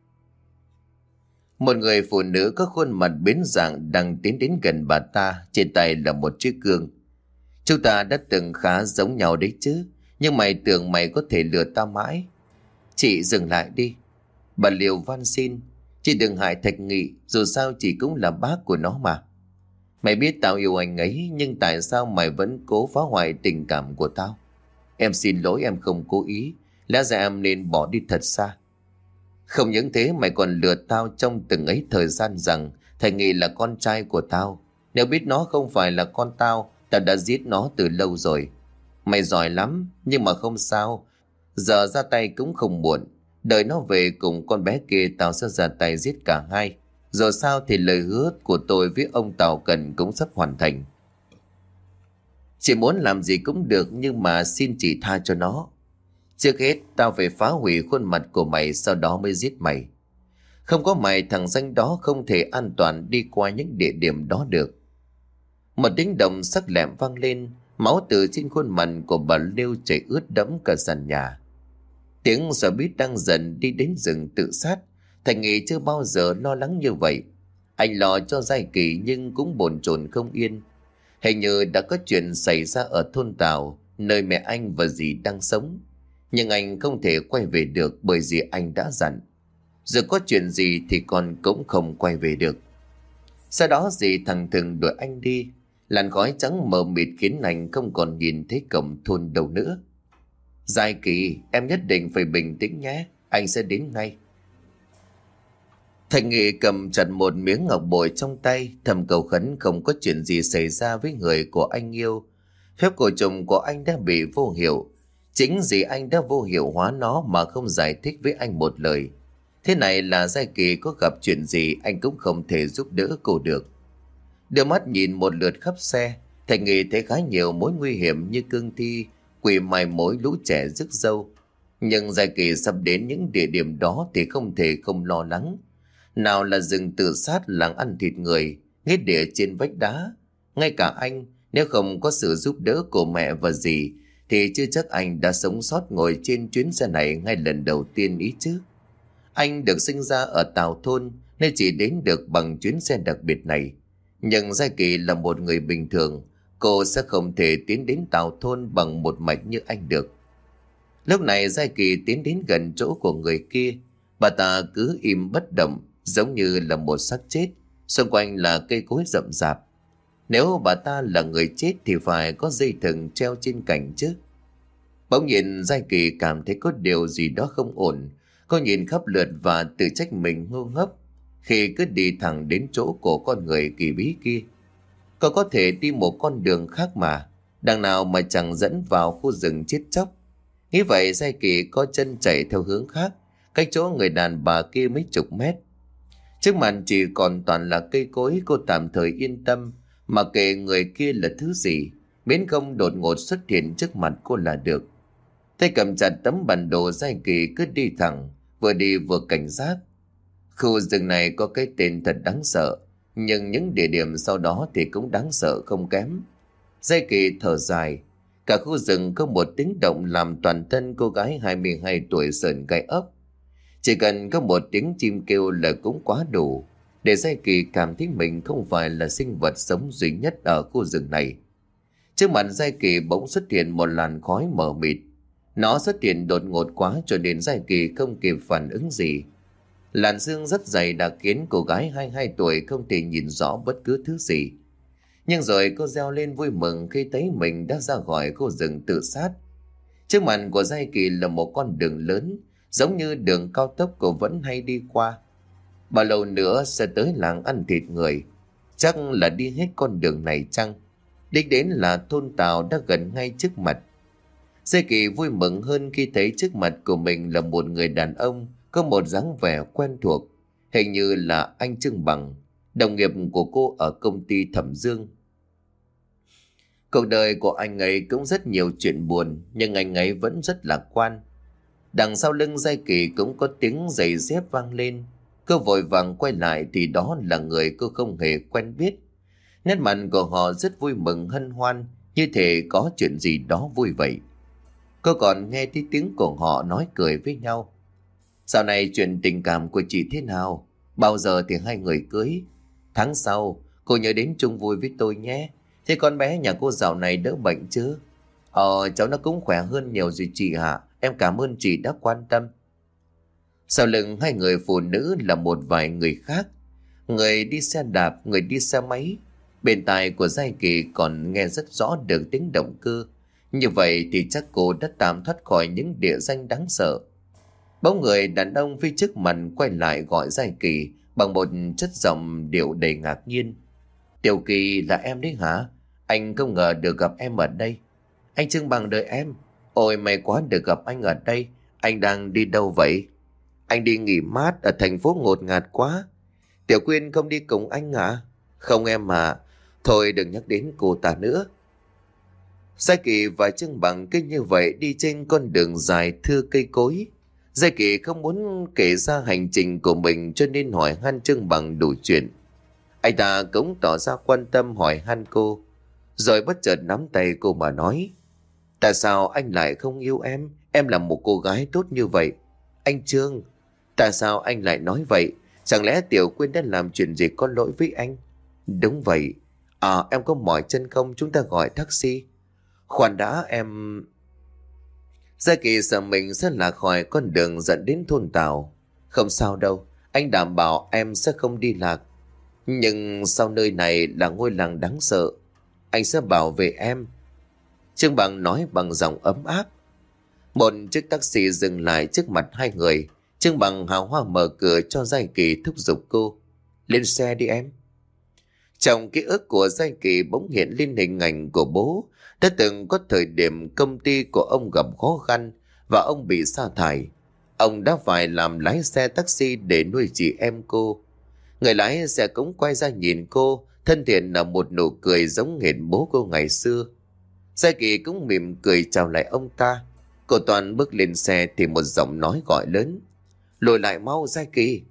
Một người phụ nữ có khuôn mặt biến dạng đang tiến đến gần bà ta, trên tay là một chiếc gương. Chúng ta đã từng khá giống nhau đấy chứ, nhưng mày tưởng mày có thể lừa tao mãi. Chị dừng lại đi. Bà liều van xin, chị đừng hại Thạch Nghị, dù sao chị cũng là bác của nó mà. Mày biết tao yêu anh ấy, nhưng tại sao mày vẫn cố phá hoại tình cảm của tao? Em xin lỗi, em không cố ý, lẽ ra em nên bỏ đi thật xa. Không những thế, mày còn lừa tao trong từng ấy thời gian rằng Thạch Nghị là con trai của tao. Nếu biết nó không phải là con tao, tao đã giết nó từ lâu rồi. Mày giỏi lắm, nhưng mà không sao, giờ ra tay cũng không muộn. Đợi nó về cùng con bé kia, tao sẽ ra tay giết cả hai. Rồi sao thì lời hứa của tôi với ông Tào Cần cũng sắp hoàn thành. Chị muốn làm gì cũng được, nhưng mà xin chị tha cho nó. Trước hết tao phải phá hủy khuôn mặt của mày, sau đó mới giết mày. Không có mày, thằng danh đó không thể an toàn đi qua những địa điểm đó được. Một tiếng động sắc lẹm vang lên, máu từ trên khuôn mặt của bà Liêu chảy ướt đẫm cả sàn nhà. Tiếng xe buýt đang dần đi đến rừng tự sát. Thành Nghị chưa bao giờ lo lắng như vậy. Anh lo cho Giai Kỳ nhưng cũng bồn chồn không yên. Hình như đã có chuyện xảy ra ở thôn Tào, nơi mẹ anh và dì đang sống. Nhưng anh không thể quay về được bởi dì anh đã dặn, giờ có chuyện gì thì con cũng không quay về được. Sau đó dì thằng thừng đuổi anh đi. Làn khói trắng mờ mịt khiến anh không còn nhìn thấy cổng thôn đâu nữa. Giai Kỳ, em nhất định phải bình tĩnh nhé, anh sẽ đến ngay. Thành Nghị cầm chặt một miếng ngọc bội trong tay, thầm cầu khấn không có chuyện gì xảy ra với người của anh yêu. Phép cổ trùng của anh đã bị vô hiệu. Chính vì anh đã vô hiệu hóa nó mà không giải thích với anh một lời. Thế này là Giai Kỳ có gặp chuyện gì anh cũng không thể giúp đỡ cô được. Đưa mắt nhìn một lượt khắp xe, Thành Nghị thấy khá nhiều mối nguy hiểm như cương thi, quỷ mài mối, lũ trẻ rước dâu. Nhưng Giai Kỳ sắp đến những địa điểm đó thì không thể không lo lắng. Nào là rừng tự sát, làng ăn thịt người, nghĩa địa trên vách đá. Ngay cả anh, nếu không có sự giúp đỡ của mẹ và dì, thì chưa chắc anh đã sống sót ngồi trên chuyến xe này ngay lần đầu tiên ý chứ. Anh được sinh ra ở Tào Thôn nên chỉ đến được bằng chuyến xe đặc biệt này. Nhưng Giai Kỳ là một người bình thường, cô sẽ không thể tiến đến Tào Thôn bằng một mạch như anh được. Lúc này Giai Kỳ tiến đến gần chỗ của người kia. Bà ta cứ im bất động, giống như là một xác chết. Xung quanh là cây cối rậm rạp. Nếu bà ta là người chết thì phải có dây thừng treo trên cành chứ. Bỗng nhiên Giai Kỳ cảm thấy có điều gì đó không ổn. Cô nhìn khắp lượt và tự trách mình ngu ngốc khi cứ đi thẳng đến chỗ của con người kỳ bí kia. Cô có thể đi một con đường khác mà, đằng nào mà chẳng dẫn vào khu rừng chết chóc. Nghĩ vậy Giai Kỳ có chân chạy theo hướng khác, cách chỗ người đàn bà kia mấy chục mét. Trước mặt chỉ còn toàn là cây cối, cô tạm thời yên tâm, mà kệ người kia là thứ gì, miễn không đột ngột xuất hiện trước mặt cô là được. Tay cầm chặt tấm bản đồ, Giai Kỳ cứ đi thẳng, vừa đi vừa cảnh giác. Khu rừng này có cái tên thật đáng sợ, nhưng những địa điểm sau đó thì cũng đáng sợ không kém. Giai Kỳ thở dài. Cả khu rừng có một tiếng động làm toàn thân cô gái hai mươi hai tuổi sởn gai ốc. Chỉ cần có một tiếng chim kêu là cũng quá đủ để Giai Kỳ cảm thấy mình không phải là sinh vật sống duy nhất ở khu rừng này. Trước mặt Giai Kỳ bỗng xuất hiện một làn khói mờ mịt. Nó xuất hiện đột ngột quá cho nên Giai Kỳ không kịp phản ứng gì. Làn sương rất dày đã khiến cô gái hai mươi hai tuổi không thể nhìn rõ bất cứ thứ gì. Nhưng rồi cô reo lên vui mừng khi thấy mình đã ra khỏi khu rừng tự sát. Trước mặt của Giai Kỳ là một con đường lớn, giống như đường cao tốc cô vẫn hay đi qua. Bao lâu nữa sẽ tới làng ăn thịt người? Chắc là đi hết con đường này chăng? Đích đến là thôn Tào đã gần ngay trước mặt. Giai Kỳ vui mừng hơn khi thấy trước mặt của mình là một người đàn ông có một dáng vẻ quen thuộc, hình như là anh Trương Bằng, đồng nghiệp của cô ở công ty Thẩm Dương. Cuộc đời của anh ấy cũng rất nhiều chuyện buồn, nhưng anh ấy vẫn rất lạc quan. Đằng sau lưng Giai Kỳ cũng có tiếng giày dép vang lên. Cô vội vàng quay lại thì đó là người cô không hề quen biết. Nét mặt của họ rất vui mừng hân hoan, như thể có chuyện gì đó vui vậy. Cô còn nghe thấy tiếng của họ nói cười với nhau. Dạo này chuyện tình cảm của chị thế nào? Bao giờ thì hai người cưới? Tháng sau cô nhớ đến chung vui với tôi nhé. Thế con bé nhà cô dạo này đỡ bệnh chứ? Ờ, cháu nó cũng khỏe hơn nhiều rồi chị ạ. Em cảm ơn chị đã quan tâm. Sau lưng hai người phụ nữ là một vài người khác. Người đi xe đạp, người đi xe máy. Bên tai của Giai Kỳ còn nghe rất rõ được tiếng động cơ. Như vậy thì chắc cô đã tạm thoát khỏi những địa danh đáng sợ. Bỗng người đàn ông phía trước mặt quay lại gọi Giai Kỳ bằng một chất giọng điệu đầy ngạc nhiên. Tiểu Kỳ, là em đấy hả? Anh không ngờ được gặp em ở đây. Anh Trương Bằng đợi em. Ôi may quá được gặp anh ở đây. Anh đang đi đâu vậy? Anh đi nghỉ mát ở thành phố ngột ngạt quá. Tiểu Quyên không đi cùng anh hả? Không em mà. Thôi đừng nhắc đến cô ta nữa. Giai Kỳ và Trương Bằng cứ như vậy đi trên con đường dài thưa cây cối. Giai Kỳ không muốn kể ra hành trình của mình cho nên hỏi han Trương Bằng đủ chuyện. Anh ta cũng tỏ ra quan tâm hỏi han cô, rồi bất chợt nắm tay cô mà nói. Tại sao anh lại không yêu em? Em là một cô gái tốt như vậy. Anh Trương, tại sao anh lại nói vậy? Chẳng lẽ Tiểu Quyên đã làm chuyện gì có lỗi với anh? Đúng vậy. À, em có mỏi chân không? Chúng ta gọi taxi. Khoan đã, em... Giai Kỳ sợ mình sẽ lạc khỏi con đường dẫn đến thôn Tào. Không sao đâu, anh đảm bảo em sẽ không đi lạc. Nhưng sau nơi này là ngôi làng đáng sợ, anh sẽ bảo vệ em. Trương Bằng nói bằng giọng ấm áp. Một chiếc taxi dừng lại trước mặt hai người. Trương Bằng hào hoa mở cửa cho Giai Kỳ, thúc giục cô. Lên xe đi em. Trong ký ức của Giai Kỳ bỗng hiện lên hình ảnh của bố. Đã từng có thời điểm công ty của ông gặp khó khăn và ông bị sa thải. Ông đã phải làm lái xe taxi để nuôi chị em cô. Người lái xe cũng quay ra nhìn cô, thân thiện là một nụ cười giống hệt bố cô ngày xưa. Giai Kỳ cũng mỉm cười chào lại ông ta. Cô Toàn bước lên xe thì một giọng nói gọi lớn. Lùi lại mau Giai Kỳ.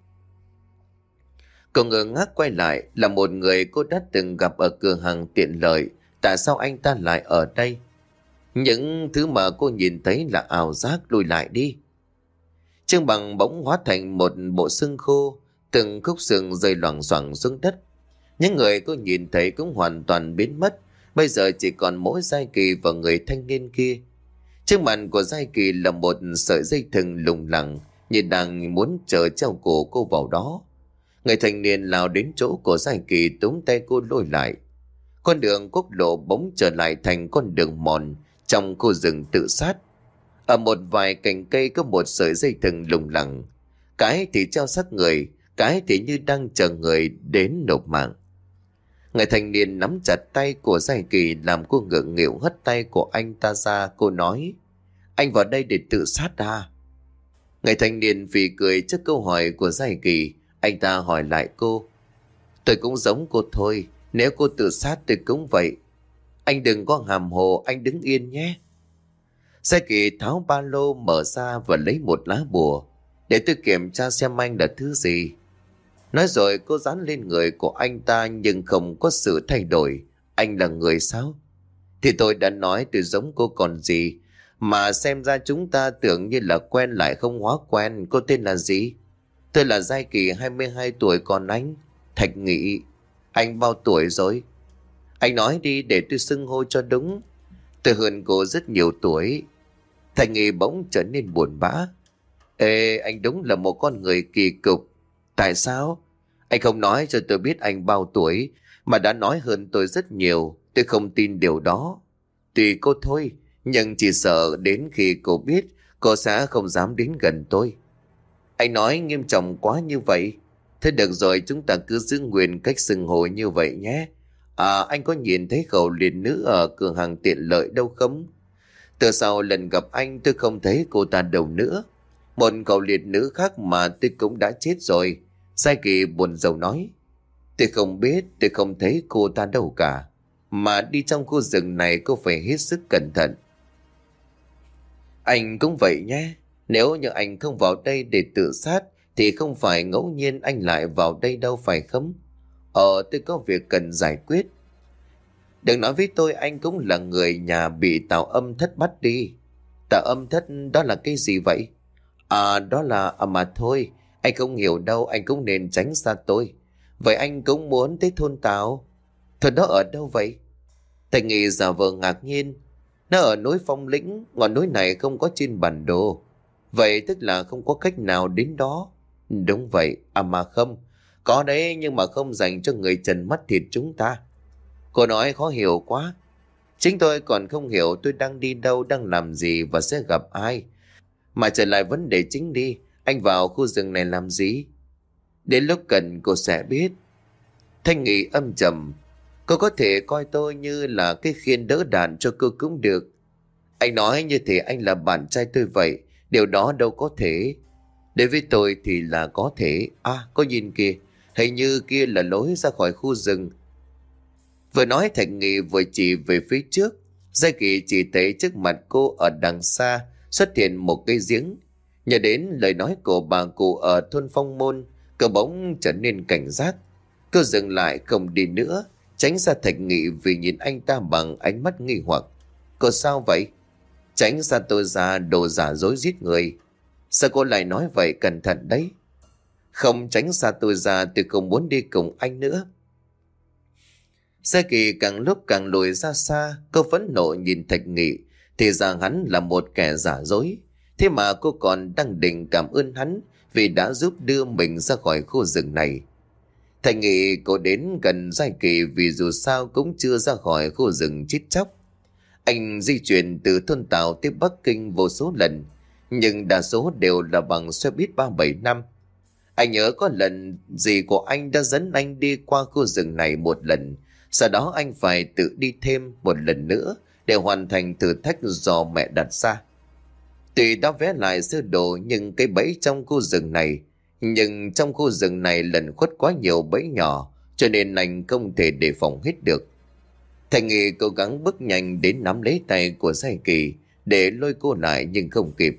Cô ngơ ngác quay lại, là một người cô đã từng gặp ở cửa hàng tiện lợi. Tại sao anh ta lại ở đây? Những thứ mà cô nhìn thấy là ảo giác. Lùi lại đi. Trương Bằng bỗng hóa thành một bộ xương khô, từng khúc xương rơi loảng xoảng xuống đất. Những người cô nhìn thấy cũng hoàn toàn biến mất. Bây giờ chỉ còn mỗi Giai Kỳ và người thanh niên kia. Trước mặt của Giai Kỳ là một sợi dây thừng lủng lẳng, như đang muốn chờ treo cổ cô vào đó. Người thanh niên lao đến chỗ của Giai Kỳ, túm tay cô lôi lại. Con đường quốc lộ bỗng trở lại thành con đường mòn trong khu rừng tự sát. Ở một vài cành cây có một sợi dây thừng lủng lẳng. Cái thì treo xác người, cái thì như đang chờ người đến nộp mạng. Người thanh niên nắm chặt tay của Giai Kỳ làm cô ngượng nghịu hất tay của anh ta ra. Cô nói, anh vào đây để tự sát à? Người thanh niên phì cười trước câu hỏi của Giai Kỳ. Anh ta hỏi lại cô, tôi cũng giống cô thôi, nếu cô tự sát tôi cũng vậy. Anh đừng có hàm hồ, anh đứng yên nhé. Giai Kỳ tháo ba lô mở ra và lấy một lá bùa. Để tôi kiểm tra xem anh là thứ gì. Nói rồi cô dán lên người của anh ta nhưng không có sự thay đổi. Anh là người sao? Thì tôi đã nói tôi giống cô còn gì. Mà xem ra chúng ta tưởng như là quen lại không hóa quen. Cô tên là gì? Tôi là Giai Kỳ, hai mươi hai tuổi, còn anh? Thạch Nghị. Anh bao tuổi rồi? Anh nói đi để tôi xưng hô cho đúng. Tôi hơn cô rất nhiều tuổi. Thành Nghị bỗng trở nên buồn bã. Ê, anh đúng là một con người kỳ cục. Tại sao? Anh không nói cho tôi biết anh bao tuổi, mà đã nói hơn tôi rất nhiều. Tôi không tin điều đó. Tùy cô thôi, nhưng chỉ sợ đến khi cô biết, cô sẽ không dám đến gần tôi. Anh nói nghiêm trọng quá như vậy. Thế được rồi, chúng ta cứ giữ nguyên cách xưng hô như vậy nhé. À, anh có nhìn thấy khẩu liệt nữ ở cửa hàng tiện lợi đâu không? Từ sau lần gặp anh tôi không thấy cô ta đâu nữa. Một cậu liệt nữ khác mà tôi cũng đã chết rồi. Sai Kỳ buồn rầu nói. Tôi không biết, tôi không thấy cô ta đâu cả. Mà đi trong khu rừng này cô phải hết sức cẩn thận. Anh cũng vậy nhé. Nếu như anh không vào đây để tự sát thì không phải ngẫu nhiên anh lại vào đây đâu phải không? Ờ, tôi có việc cần giải quyết. Đừng nói với tôi anh cũng là người nhà bị tào âm thất bắt đi. Tào âm thất đó là cái gì vậy? À, đó là... À mà thôi, anh không hiểu đâu, anh cũng nên tránh xa tôi. Vậy anh cũng muốn tới thôn Tào. Thôn đó ở đâu vậy? Thành Nghị giả vờ ngạc nhiên. Nó ở núi Phong Lĩnh, ngọn núi này không có trên bản đồ. Vậy tức là không có cách nào đến đó. Đúng vậy, à mà không. Có đấy nhưng mà không dành cho người trần mắt thịt chúng ta. Cô nói khó hiểu quá. Chính tôi còn không hiểu tôi đang đi đâu, đang làm gì và sẽ gặp ai. Mà trở lại vấn đề chính đi, anh vào khu rừng này làm gì? Đến lúc cần cô sẽ biết. Thanh Nghị âm trầm. Cô có thể coi tôi như là cái khiên đỡ đạn cho cô cũng được. Anh nói như thế anh là bạn trai tôi vậy. Điều đó đâu có thể. Đối với tôi thì là có thể. À, có nhìn kìa. Hình như kia là lối ra khỏi khu rừng. Vừa nói Thành Nghị vừa chỉ về phía trước. Giai Kỳ chỉ thấy trước mặt cô ở đằng xa xuất hiện một cái giếng. Nhờ đến lời nói của bà cụ ở thôn Phong Môn, cậu bỗng trở nên cảnh giác. Cô dừng lại không đi nữa, tránh ra Thành Nghị vì nhìn anh ta bằng ánh mắt nghi hoặc. Cô sao vậy? Tránh ra tôi ra, đồ giả dối giết người. Sao cô lại nói vậy, cẩn thận đấy. Không tránh xa tôi ra, tôi không muốn đi cùng anh nữa. Giai Kỳ càng lúc càng lùi ra xa. Cô phẫn nộ nhìn Thành Nghị, thì ra hắn là một kẻ giả dối. Thế mà cô còn đang định cảm ơn hắn vì đã giúp đưa mình ra khỏi khu rừng này. Thành Nghị cô đến gần Giai Kỳ vì dù sao cũng chưa ra khỏi khu rừng chít chóc. Anh di chuyển từ thôn Tào tới Bắc Kinh vô số lần, nhưng đa số đều là bằng xe buýt ba bảy năm. Anh nhớ có lần dì của anh đã dẫn anh đi qua khu rừng này một lần, sau đó anh phải tự đi thêm một lần nữa để hoàn thành thử thách do mẹ đặt ra. Tuy đã vẽ lại sơ đồ nhưng cái bẫy trong khu rừng này, nhưng trong khu rừng này lẩn khuất quá nhiều bẫy nhỏ, cho nên anh không thể đề phòng hết được. Thành Nghị cố gắng bước nhanh đến nắm lấy tay của Giai Kỳ để lôi cô lại nhưng không kịp.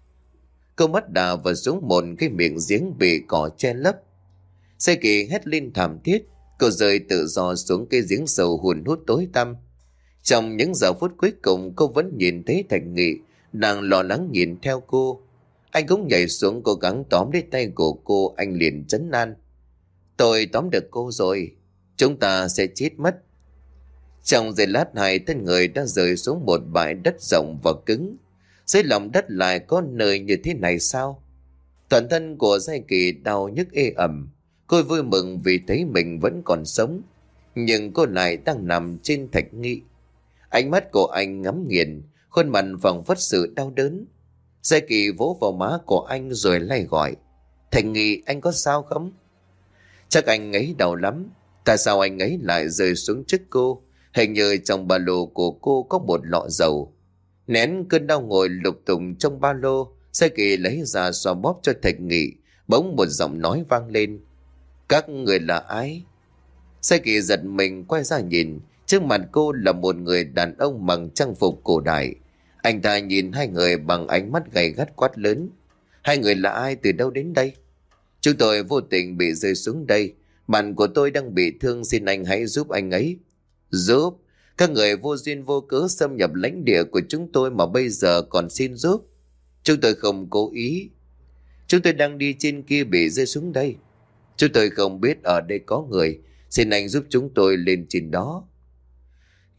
Cô mất đà và xuống một cái miệng giếng bị cỏ che lấp. Giai Kỳ hét lên thảm thiết, cô rơi tự do xuống cái giếng sâu hun hút tối tăm. Trong những giờ phút cuối cùng cô vẫn nhìn thấy Thành Nghị đang lo lắng nhìn theo cô. Anh cũng nhảy xuống cố gắng tóm lấy tay của cô. Anh liền trấn an. Tôi tóm được cô rồi, chúng ta sẽ chết mất. Trong giây lát hai thân người đã rơi xuống một bãi đất rộng và cứng. Dưới lòng đất lại có nơi như thế này sao? Toàn thân của Giai Kỳ đau nhức ê ẩm. Cô vui mừng vì thấy mình vẫn còn sống, nhưng cô lại đang nằm trên thạch nghị. Ánh mắt của anh ngắm nghiền, khuôn mặt phảng phất sự đau đớn. Giai Kỳ vỗ vào má của anh rồi lay gọi. Thành Nghị, anh có sao không? Chắc anh ấy đau lắm. Tại sao anh ấy lại rơi xuống trước cô? Hình như trong ba lô của cô có một lọ dầu. Nén cơn đau ngồi lục tùng trong ba lô, Giai Kỳ lấy ra xoa bóp cho Thành Nghị. Bỗng một giọng nói vang lên. Các người là ai? Giai Kỳ giật mình quay ra nhìn. Trước mặt cô là một người đàn ông mặc trang phục cổ đại. Anh ta nhìn hai người bằng ánh mắt gay gắt quát lớn. Hai người là ai, từ đâu đến đây? Chúng tôi vô tình bị rơi xuống đây. Bạn của tôi đang bị thương, xin anh hãy giúp anh ấy. Giúp? Các người vô duyên vô cớ xâm nhập lãnh địa của chúng tôi mà bây giờ còn xin giúp? Chúng tôi không cố ý. Chúng tôi đang đi trên kia bị rơi xuống đây. Chúng tôi không biết ở đây có người. Xin anh giúp chúng tôi lên trên đó.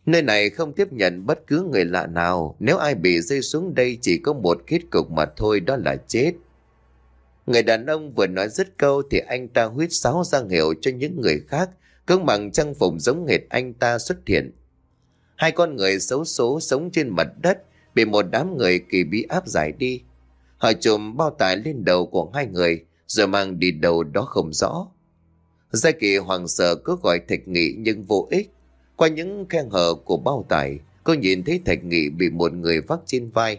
Nơi này không tiếp nhận bất cứ người lạ nào. Nếu ai bị rơi xuống đây chỉ có một kết cục mà thôi, đó là chết. Người đàn ông vừa nói dứt câu thì anh ta huýt sáo ra hiệu cho những người khác cũng mặc trang phục giống hệt anh ta xuất hiện. Hai con người xấu số sống trên mặt đất bị một đám người kỳ bí áp giải đi. Họ trùm bao tải lên đầu của hai người rồi mang đi đâu đó không rõ. Gia Kỳ hoảng sợ cứ gọi Thạch Nghị nhưng vô ích. Qua những khe hở của bao tải, cô nhìn thấy Thạch Nghị bị một người vác trên vai.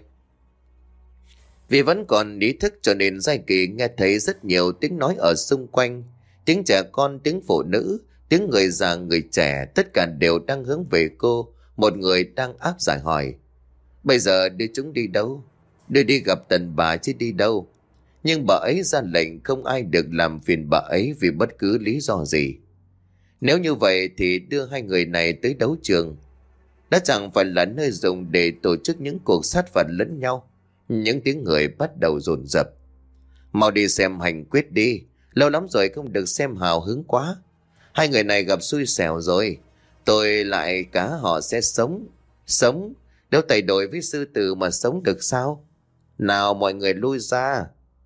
Vì vẫn còn ý thức cho nên Gia Kỳ nghe thấy rất nhiều tiếng nói ở xung quanh. Tiếng trẻ con, tiếng phụ nữ, tiếng người già người trẻ, tất cả đều đang hướng về cô. Một người đang áp giải hỏi: bây giờ đưa chúng đi đâu? Đưa đi gặp Tần bà chứ đi đâu? Nhưng bà ấy ra lệnh không ai được làm phiền bà ấy vì bất cứ lý do gì. Nếu như vậy thì đưa hai người này tới đấu trường. Đã chẳng phải là nơi dùng để tổ chức những cuộc sát phạt lẫn nhau. Những tiếng người bắt đầu dồn dập. Mau đi xem hành quyết đi. Lâu lắm rồi không được xem hào hứng quá. Hai người này gặp xui xẻo rồi. Tôi lại cá họ sẽ sống. Sống? Nếu tẩy đổi với sư tử mà sống được sao? Nào mọi người lui ra.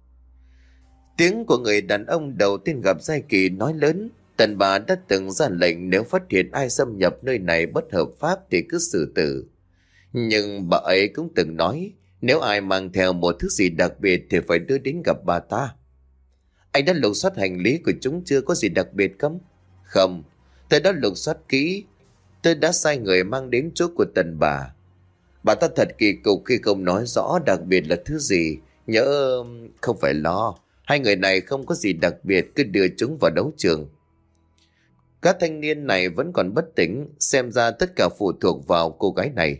Tiếng của người đàn ông đầu tiên gặp Gia Kỳ nói lớn. Tần bà đã từng ra lệnh nếu phát hiện ai xâm nhập nơi này bất hợp pháp thì cứ xử tử. Nhưng bà ấy cũng từng nói nếu ai mang theo một thứ gì đặc biệt thì phải đưa đến gặp bà ta. Anh đã lục soát hành lý của chúng chưa, có gì đặc biệt không? Không, tôi đã lục soát kỹ. Tôi đã sai người mang đến chỗ của Tần bà. Bà ta thật kỳ cục khi không nói rõ đặc biệt là thứ gì. Nhớ không phải lo. Hai người này không có gì đặc biệt, cứ đưa chúng vào đấu trường. Các thanh niên này vẫn còn bất tỉnh, xem ra tất cả phụ thuộc vào cô gái này.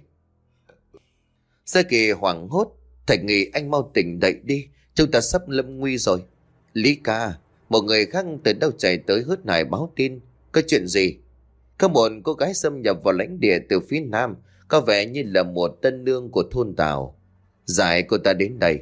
Gia Kỳ hoảng hốt: Thạch Nghị, anh mau tỉnh dậy đi, chúng ta sắp lâm nguy rồi. Lý ca, một người khác từ đâu chạy tới hớt hải báo tin. Có chuyện gì? Có một cô gái xâm nhập vào lãnh địa từ phía nam, có vẻ như là một tân nương của thôn Tào. Giải cô ta đến đây.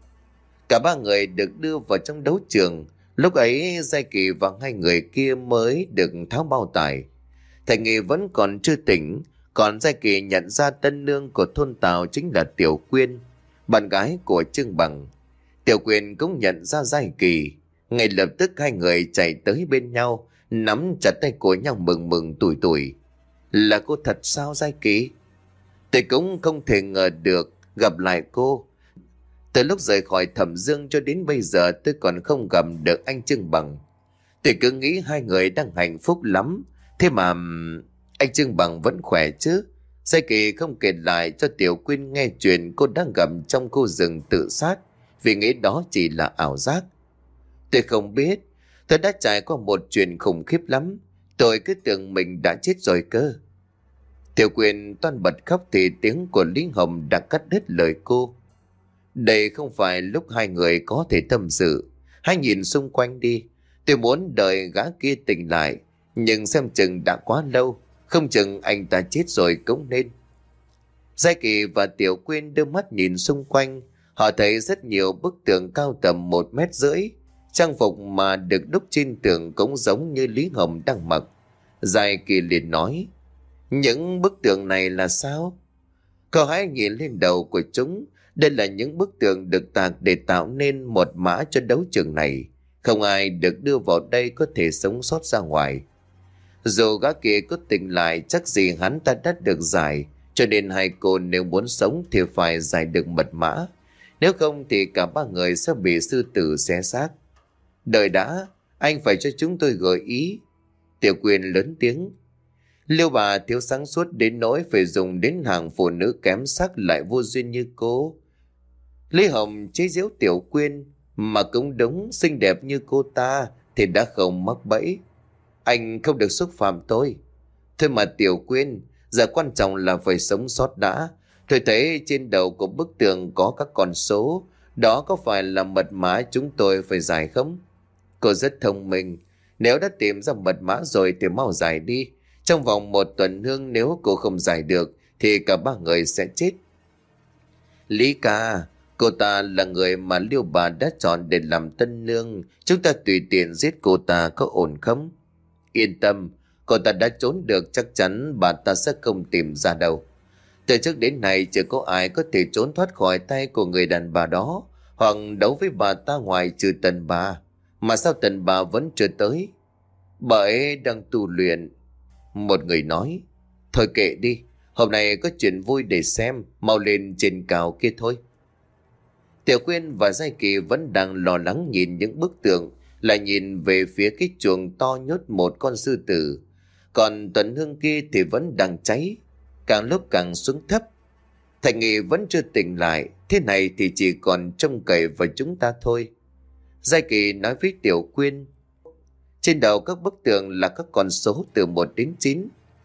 Cả ba người được đưa vào trong đấu trường. Lúc ấy Gia Kỳ và hai người kia mới được tháo bao tải. Thạch Nghị vẫn còn chưa tỉnh. Còn Gia Kỳ nhận ra tân nương của thôn Tào chính là Tiểu Quyên, bạn gái của Trương Bằng. Tiểu Quyên cũng nhận ra Gia Kỳ. Ngay lập tức hai người chạy tới bên nhau, nắm chặt tay của nhau mừng mừng tủi tủi. Là cô thật sao Gia Kỳ? Tôi cũng không thể ngờ được gặp lại cô. Từ lúc rời khỏi Thẩm Dương cho đến bây giờ tôi còn không gặp được anh Trương Bằng. Tôi cứ nghĩ hai người đang hạnh phúc lắm. Thế mà anh Trương Bằng vẫn khỏe chứ? Gia Kỳ không kể lại cho Tiểu Quyên nghe chuyện cô đang gặp trong khu rừng tự sát, vì nghĩ đó chỉ là ảo giác. Tôi không biết. Tôi đã trải qua một chuyện khủng khiếp lắm. Tôi cứ tưởng mình đã chết rồi cơ. Tiểu Quyên toan bật khóc thì tiếng của Lý Hồng đã cắt đứt lời cô. Đây không phải lúc hai người có thể tâm sự. Hãy nhìn xung quanh đi. Tôi muốn đợi gã kia tỉnh lại, nhưng xem chừng đã quá lâu. Không chừng anh ta chết rồi cũng nên. Gia Kỳ và Tiểu Quyên đưa mắt nhìn xung quanh. Họ thấy rất nhiều bức tượng cao tầm một mét rưỡi. Trang phục mà được đúc trên tường cũng giống như Lý Hồng đang mặc. Gia Kỳ liền nói: những bức tượng này là sao? Cậu hãy nhìn lên đầu của chúng. Đây là những bức tượng được tạc để tạo nên một mã cho đấu trường này. Không ai được đưa vào đây có thể sống sót ra ngoài. Dù gã kia có tỉnh lại chắc gì hắn ta đã được giải. Cho nên hai cô nếu muốn sống thì phải giải được mật mã. Nếu không thì cả ba người sẽ bị sư tử xé xác. Đợi đã, anh phải cho chúng tôi gợi ý. Tiểu Quyên lớn tiếng. Liêu bà thiếu sáng suốt đến nỗi phải dùng đến hàng phụ nữ kém sắc lại vô duyên như cô. Lý Hồng chế giễu Tiểu Quyên, mà cũng đúng, xinh đẹp như cô ta thì đã không mắc bẫy. Anh không được xúc phạm tôi. Thôi mà Tiểu Quyên, giờ quan trọng là phải sống sót đã. Tôi thấy trên đầu của bức tường có các con số. Đó có phải là mật mã chúng tôi phải giải không? Cô rất thông minh. Nếu đã tìm ra mật mã rồi thì mau giải đi. Trong vòng một tuần hương nếu cô không giải được thì cả ba người sẽ chết. Lý ca, cô ta là người mà Liêu bà đã chọn để làm tân nương. Chúng ta tùy tiện giết cô ta có ổn không? Yên tâm, Cô ta đã trốn được, chắc chắn bà ta sẽ không tìm ra đâu. Từ trước đến nay chưa có ai có thể trốn thoát khỏi tay của người đàn bà đó, hoặc đấu với bà ta ngoài trừ Tần bà. Mà sao Tần bà vẫn chưa tới? Bà ấy đang tu luyện. Một người nói. Thôi kệ đi, hôm nay có chuyện vui để xem, mau lên trên cao kia thôi. Tiểu Quyên và Giai Kỳ vẫn đang lo lắng nhìn những bức tượng, lại nhìn về phía cái chuồng to nhốt một con sư tử. Còn Tuấn Hương kia thì vẫn đang cháy, càng lúc càng xuống thấp. Thầy Nghị vẫn chưa tỉnh lại, thế này thì chỉ còn trông cậy vào chúng ta thôi. Giai Kỳ nói với Tiểu Quyên. Trên đầu các bức tượng là các con số từ một đến chín.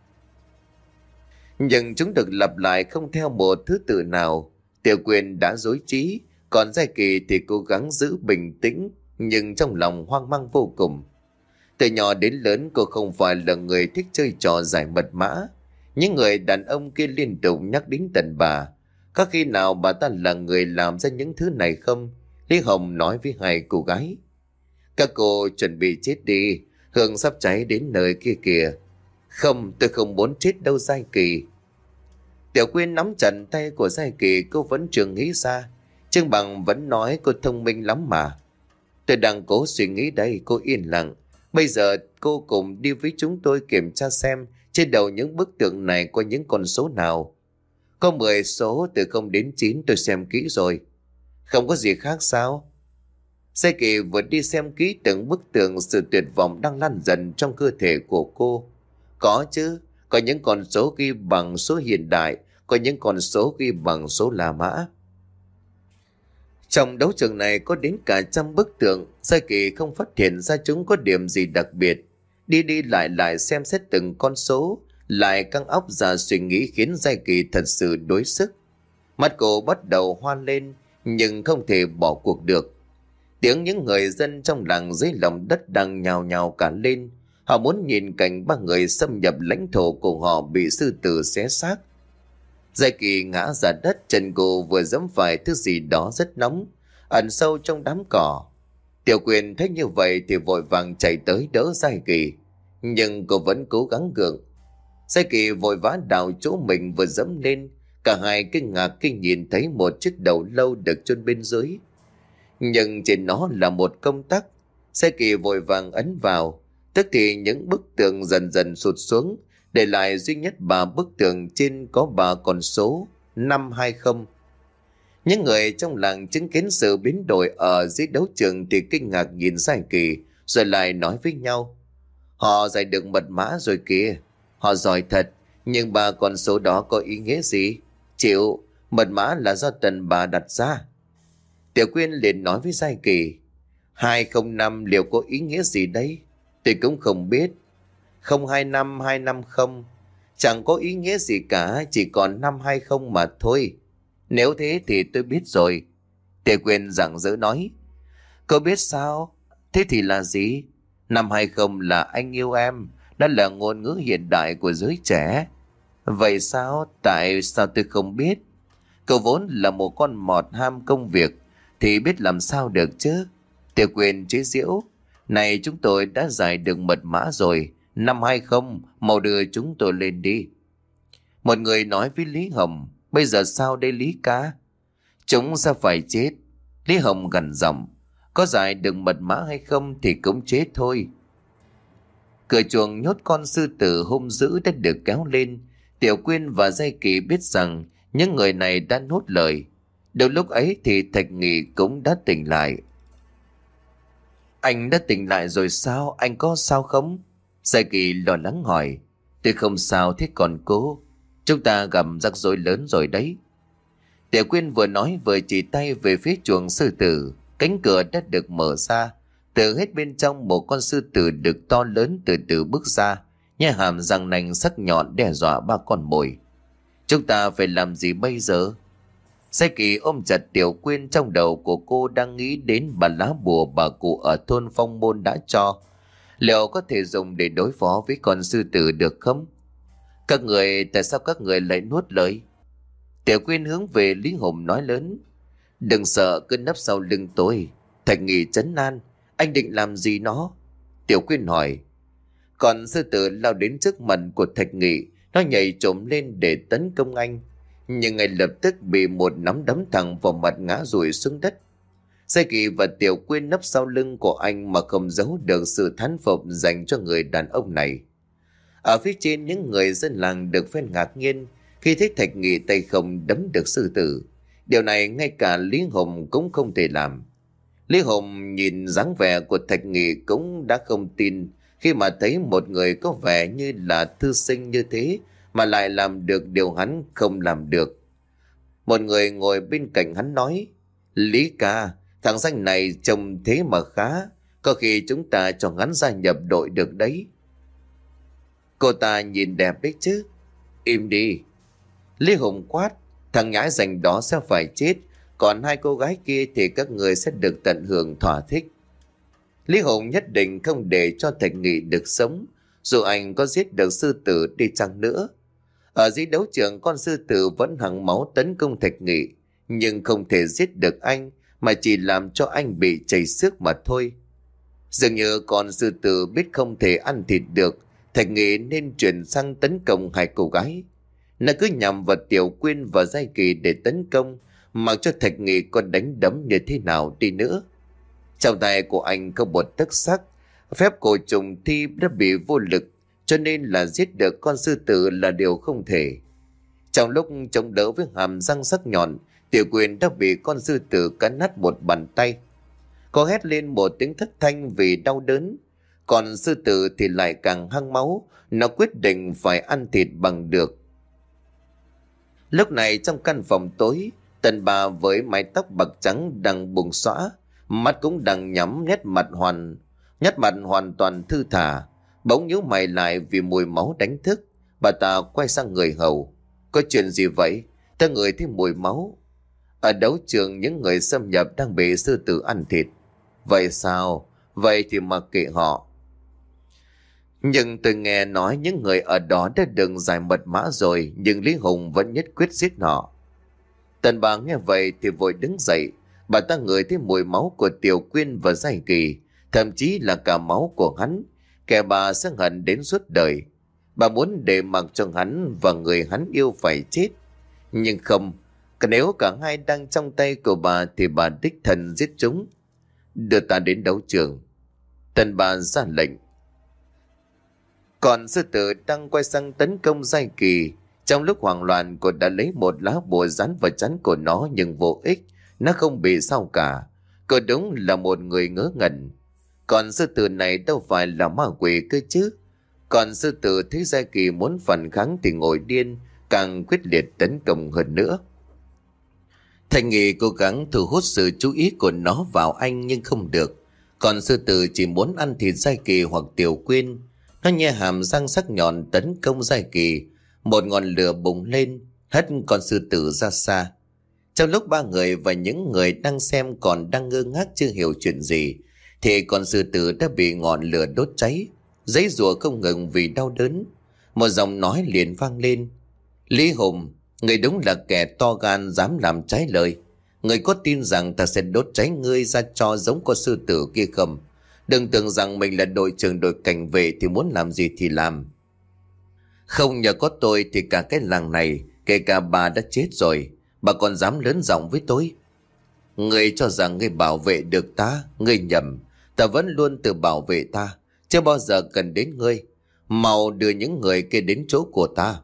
Nhưng chúng được lặp lại không theo một thứ tự nào. Tiểu Quyên đã rối trí, còn Giai Kỳ thì cố gắng giữ bình tĩnh, nhưng trong lòng hoang mang vô cùng. Từ nhỏ đến lớn cô không phải là người thích chơi trò giải mật mã. Những người đàn ông kia liên tục nhắc đến Tần bà. Có khi nào bà ta là người làm ra những thứ này không? Lý Hồng nói với hai cô gái. Các cô chuẩn bị chết đi, hương sắp cháy đến nơi kia kìa. Không, tôi không muốn chết đâu Giai Kỳ. Tiểu Quyên nắm chặt tay của Giai Kỳ, cô vẫn chưa nghĩ ra. Trương Bằng vẫn nói cô thông minh lắm mà. Tôi đang cố suy nghĩ đây, cô yên lặng. Bây giờ cô cùng đi với chúng tôi kiểm tra xem trên đầu những bức tượng này có những con số nào. Có mười số từ không đến chín, tôi xem kỹ rồi. Không có gì khác sao? Giai Kỳ vừa đi xem kỹ từng bức tượng, sự tuyệt vọng đang lan dần trong cơ thể của cô. Có chứ, có những con số ghi bằng số hiện đại, có những con số ghi bằng số La Mã. Trong đấu trường này có đến cả trăm bức tượng, Giai Kỳ không phát hiện ra chúng có điểm gì đặc biệt. Đi đi lại lại xem xét từng con số, lại căng óc ra suy nghĩ khiến Giai Kỳ thật sự đuối sức. Mắt cô bắt đầu hoa lên, nhưng không thể bỏ cuộc được. Tiếng những người dân trong làng dưới lòng đất đang nhào nhào cả lên. Họ muốn nhìn cảnh ba người xâm nhập lãnh thổ của họ bị sư tử xé xác. Giai Kỳ ngã ra đất, chân cô vừa giẫm phải thứ gì đó rất nóng, ẩn sâu trong đám cỏ. Tiểu Quyên thấy như vậy thì vội vàng chạy tới đỡ Giai Kỳ, nhưng cô vẫn cố gắng gượng. Giai Kỳ vội vã đào chỗ mình vừa dẫm lên, cả hai kinh ngạc khi nhìn thấy một chiếc đầu lâu được chôn bên dưới. Nhưng trên nó là một công tắc. Giai Kỳ vội vàng ấn vào, tức thì những bức tượng dần dần sụt xuống, để lại duy nhất ba bức tượng trên có ba con số năm hai không. Những người trong làng chứng kiến sự biến đổi ở dưới đấu trường thì kinh ngạc nhìn Giai Kỳ, rồi lại nói với nhau. Họ giải được mật mã rồi kìa. Họ giỏi thật, nhưng ba con số đó có ý nghĩa gì? Chịu, mật mã là do Tần bà đặt ra. Tiểu Quyên liền nói với Giai Kỳ. hai không năm liệu có ý nghĩa gì đây? Tôi cũng không biết. Không hai năm, hai năm không. Chẳng có ý nghĩa gì cả, chỉ còn năm hai không mà thôi. Nếu thế thì tôi biết rồi. Tiểu Quyên rạng rỡ nói. Cô biết sao? Thế thì là gì? Năm hai không là anh yêu em. Đó là ngôn ngữ hiện đại của giới trẻ. Vậy sao? Tại sao tôi không biết? Cậu vốn là một con mọt ham công việc, thì biết làm sao được chứ? Tiểu Quyên chế giễu. Này, chúng tôi đã giải được mật mã rồi. Năm hai không, mau đưa chúng tôi lên đi. Một người nói với Lý Hồng. Bây giờ sao đây Lý ca? Chúng sẽ phải chết. Lý Hồng gằn giọng. Có giải được mật mã hay không thì cũng chết thôi. Cửa chuồng nhốt con sư tử hung dữ đã được kéo lên. Tiểu Quyên và Giai Kỳ biết rằng những người này đã nuốt lời. Đầu lúc ấy thì Thạch Nghị cũng đã tỉnh lại. Anh đã tỉnh lại rồi sao? Anh có sao không? Giai Kỳ lo lắng hỏi. Tôi không sao, thế còn cô? Chúng ta gặp rắc rối lớn rồi đấy. Tiểu Quyên vừa nói vừa chỉ tay về phía chuồng sư tử. Cánh cửa đã được mở ra. Từ hết bên trong một con sư tử đực to lớn từ từ bước ra, nhai hàm răng nanh sắc nhọn đe dọa ba con mồi. Chúng ta phải làm gì bây giờ? Giai Kỳ ôm chặt Tiểu Quyên, trong đầu của cô đang nghĩ đến bà lá bùa bà cụ ở thôn Phong Môn đã cho. Liệu có thể dùng để đối phó với con sư tử được không? Các người, tại sao các người lại nuốt lời? Tiểu Quyên hướng về Lý Hùng nói lớn. Đừng sợ, cứ nấp sau lưng tôi. Thạch Nghị trấn an. Anh định làm gì nó? Tiểu Quyên hỏi. Còn sư tử lao đến trước mặt của Thạch Nghị, nó nhảy trồm lên để tấn công anh, nhưng ngay lập tức bị một nắm đấm thẳng vào mặt ngã rụi xuống đất. Giai Kỳ và Tiểu Quyên nấp sau lưng của anh mà không giấu được sự thán phục dành cho người đàn ông này. Ở phía trên, những người dân làng được phen ngạc nhiên khi thấy Thạch Nghị tay không đấm được sư tử. Điều này ngay cả Lý Hùng cũng không thể làm. Lý Hùng nhìn dáng vẻ của Thạch Nghị cũng đã không tin khi mà thấy một người có vẻ như là thư sinh như thế mà lại làm được điều hắn không làm được. Một người ngồi bên cạnh hắn nói: Lý ca, thằng danh này trông thế mà khá, có khi chúng ta cho hắn gia nhập đội được đấy. Cô ta nhìn đẹp đấy chứ. Im đi. Lý Hùng quát: thằng nhãi danh đó sẽ phải chết, còn hai cô gái kia thì các người sẽ được tận hưởng thỏa thích. Lý Hùng nhất định không để cho Thạch Nghị được sống, dù anh có giết được sư tử đi chăng nữa. Ở dưới đấu trường, con sư tử vẫn hằng máu tấn công Thạch Nghị, nhưng không thể giết được anh, mà chỉ làm cho anh bị chảy xước mà thôi. Dường như con sư tử biết không thể ăn thịt được Thạch Nghị nên chuyển sang tấn công hai cô gái. Nó cứ nhằm vào Tiểu Quyên và Giai Kỳ để tấn công, mặc cho Thạch Nghị có đánh đấm như thế nào đi nữa. Trong tay của anh có một tấc sắc, phép cổ trùng thi đã bị vô lực, cho nên là giết được con sư tử là điều không thể. Trong lúc chống đỡ với hàm răng sắc nhọn, Tiểu Quyên đã bị con sư tử cắn nát một bàn tay. Cô hét lên một tiếng thất thanh vì đau đớn. Còn sư tử thì lại càng hăng máu, nó quyết định phải ăn thịt bằng được. Lúc này trong căn phòng tối, Tần bà với mái tóc bạc trắng đang buông xõa, mắt cũng đang nhắm, nét mặt hoàn nét mặt hoàn toàn thư thả. Bỗng nhíu mày lại vì mùi máu đánh thức. Bà ta quay sang người hầu: có chuyện gì vậy? Ta ngửi thấy mùi máu. Ở đấu trường, những người xâm nhập đang bị sư tử ăn thịt. Vậy sao? Vậy thì mặc kệ họ. Nhưng tôi nghe nói những người ở đó đã được giải mật mã rồi, nhưng Lý Hùng vẫn nhất quyết giết họ. Tần bà nghe vậy thì vội đứng dậy. Bà ta ngửi thấy mùi máu của Tiểu Quyên và Giai Kỳ, thậm chí là cả máu của hắn. Kẻ bà sẽ hận đến suốt đời. Bà muốn để mặc cho hắn và người hắn yêu phải chết. Nhưng không, nếu cả hai đang trong tay của bà thì bà đích thân giết chúng. Đưa ta đến đấu trường. Tần bà ra lệnh. Còn sư tử đang quay sang tấn công Giai Kỳ. Trong lúc hoảng loạn, cô đã lấy một lá bùa dán vào trán của nó, nhưng vô ích. Nó không bị sao cả. Cô đúng là một người ngớ ngẩn. Còn sư tử này đâu phải là ma quỷ cơ chứ. Còn sư tử thấy Giai Kỳ muốn phản kháng thì ngồi điên, càng quyết liệt tấn công hơn nữa. Thạch Nghị cố gắng thu hút sự chú ý của nó vào anh nhưng không được. Còn sư tử chỉ muốn ăn thịt Giai Kỳ hoặc Tiểu Quyên. Nó nhe hàm răng sắc nhọn tấn công Giai Kỳ. Một ngọn lửa bùng lên, hất con sư tử ra xa. Trong lúc ba người và những người đang xem còn đang ngơ ngác chưa hiểu chuyện gì, thì con sư tử đã bị ngọn lửa đốt cháy, giãy giụa không ngừng vì đau đớn. Một giọng nói liền vang lên: Lý Hùng, người đúng là kẻ to gan dám làm trái lời. Người có tin rằng ta sẽ đốt cháy ngươi ra cho giống con sư tử kia không? Đừng tưởng rằng mình là đội trưởng đội cảnh vệ thì muốn làm gì thì làm. Không nhờ có tôi thì cả cái làng này, kể cả bà đã chết rồi. Bà còn dám lớn giọng với tôi. Ngươi cho rằng ngươi bảo vệ được ta, ngươi nhầm. Ta vẫn luôn tự bảo vệ ta, chưa bao giờ cần đến ngươi. Mau đưa những người kia đến chỗ của ta.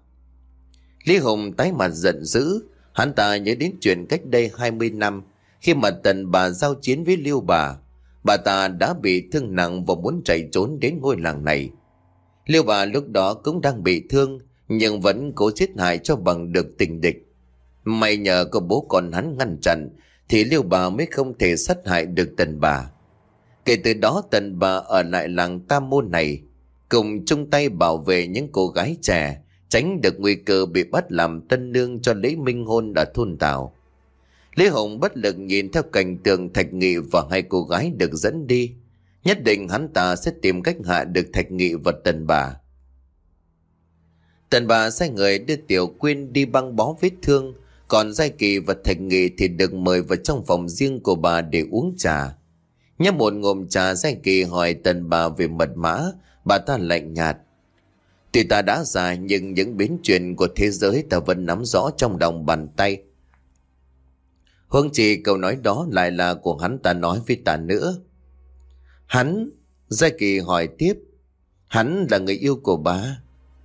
Lý Hùng tái mặt giận dữ. Hắn ta nhớ đến chuyện cách đây hai mươi năm, khi mà Tần bà giao chiến với Liêu bà. Bà ta đã bị thương nặng và muốn chạy trốn đến ngôi làng này. Liêu bà lúc đó cũng đang bị thương, nhưng vẫn cố giết hại cho bằng được tình địch. May nhờ có bố con hắn ngăn chặn, thì Liêu bà mới không thể sát hại được Tần bà. Kể từ đó Tần bà ở lại làng Tam Môn này, cùng chung tay bảo vệ những cô gái trẻ, tránh được nguy cơ bị bắt làm tân nương cho lễ minh hôn ở thôn Tào. Lý Hùng bất lực nhìn theo cảnh tượng Thạch Nghị và hai cô gái được dẫn đi. Nhất định hắn ta sẽ tìm cách hạ được Thạch Nghị và Tần bà. Tần bà sai người đưa Tiểu Quyên đi băng bó vết thương, còn Giai Kỳ và Thạch Nghị thì được mời vào trong phòng riêng của bà để uống trà. Nhấp một ngụm trà, Giai Kỳ hỏi Tần bà về mật mã Bà ta lạnh nhạt. Tuy ta đã già nhưng những biến chuyển của thế giới ta vẫn nắm rõ trong lòng bàn tay. Huống chi câu nói đó lại là của hắn ta nói với ta nữa. Hắn? Giai Kỳ hỏi tiếp. Hắn là người yêu của bà?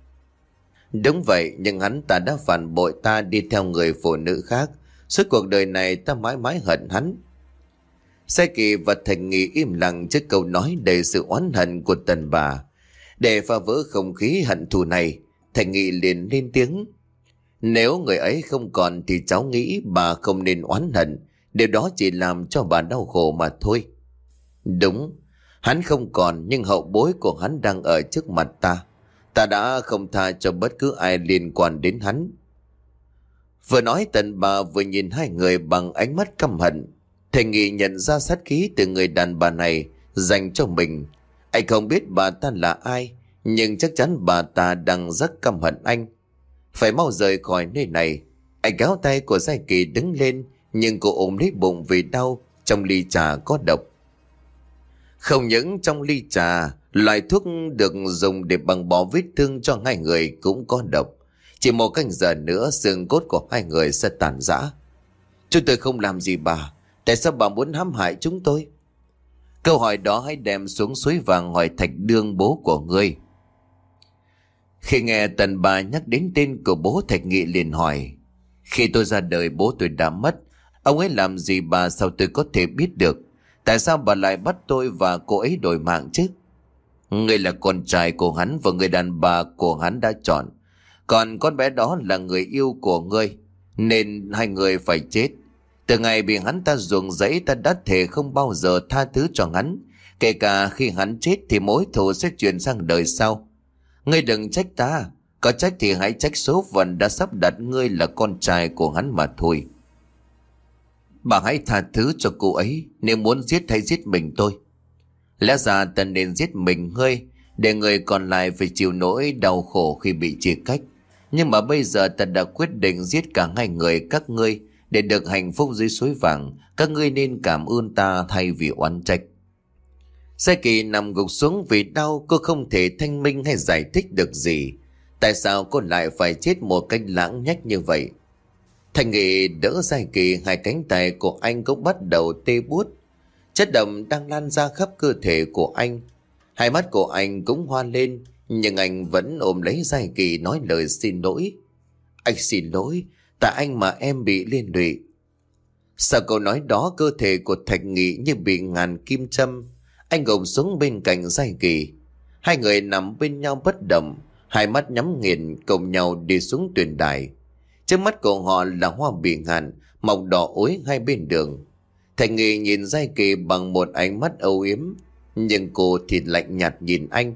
Đúng vậy, nhưng hắn ta đã phản bội ta đi theo người phụ nữ khác. Suốt cuộc đời này ta mãi mãi hận hắn. Giai Kỳ và Thành Nghị im lặng trước câu nói đầy sự oán hận của Tần bà. Để phá vỡ không khí hận thù này, Thành Nghị liền lên tiếng. Nếu người ấy không còn thì cháu nghĩ bà không nên oán hận. Điều đó chỉ làm cho bà đau khổ mà thôi. Đúng, hắn không còn nhưng hậu bối của hắn đang ở trước mặt ta. Ta đã không tha cho bất cứ ai liên quan đến hắn. Vừa nói Tần bà vừa nhìn hai người bằng ánh mắt căm hận. Thành Nghị nhận ra sát khí từ người đàn bà này dành cho mình. Anh không biết bà ta là ai, nhưng chắc chắn bà ta đang rất căm hận anh. Phải mau rời khỏi nơi này. Anh kéo tay của Giai Kỳ đứng lên, nhưng cô ôm lấy bụng vì đau. Trong ly trà có độc. Không những trong ly trà, loại thuốc được dùng để băng bó vết thương cho hai người cũng có độc. Chỉ một canh giờ nữa xương cốt của hai người sẽ tàn rã. Chúng tôi không làm gì bà. Tại sao bà muốn hãm hại chúng tôi? Câu hỏi đó hãy đem xuống suối vàng hỏi Thạch Đương bố của ngươi. Khi nghe Tần bà nhắc đến tên của bố, Thạch Nghị liền hỏi. Khi tôi ra đời bố tôi đã mất. Ông ấy làm gì bà sao tôi có thể biết được? Tại sao bà lại bắt tôi và cô ấy đổi mạng chứ? Ngươi là con trai của hắn và người đàn bà của hắn đã chọn. Còn con bé đó là người yêu của ngươi, nên hai người phải chết. Từ ngày bị hắn ta ruồng rẫy, ta đã thề không bao giờ tha thứ cho hắn. Kể cả khi hắn chết thì mối thù sẽ chuyển sang đời sau. Ngươi đừng trách ta. Có trách thì hãy trách số phận đã sắp đặt ngươi là con trai của hắn mà thôi. Bà hãy tha thứ cho cô ấy. Nếu muốn giết hay giết mình tôi. Lẽ ra ta nên giết mình ngươi, để người còn lại phải chịu nỗi đau khổ khi bị chia cách. Nhưng mà bây giờ ta đã quyết định giết cả hai người các ngươi để được hạnh phúc dưới suối vàng. Các ngươi nên cảm ơn ta thay vì oán trách. Giai Kỳ nằm gục xuống vì đau. Cô không thể thanh minh hay giải thích được gì. Tại sao cô lại phải chết một cách lãng nhách như vậy? Thành Nghị đỡ Giai Kỳ, hai cánh tay của anh cũng bắt đầu tê buốt. Chất độc đang lan ra khắp cơ thể của anh. Hai mắt của anh cũng hoa lên, nhưng anh vẫn ôm lấy Giai Kỳ nói lời xin lỗi. Anh xin lỗi, tại anh mà em bị liên lụy. Sau câu nói đó, cơ thể của Thạch Nghị như bị ngàn kim châm. Anh gục xuống bên cạnh Giai Kỳ. Hai người nằm bên nhau bất động, hai mắt nhắm nghiền cùng nhau đi xuống tuyền đài. Trước mắt của họ là hoa bị ngạn mọc đỏ ối hai bên đường. Thạch Nghị nhìn Giai Kỳ bằng một ánh mắt âu yếm, nhưng cô thì lạnh nhạt nhìn anh,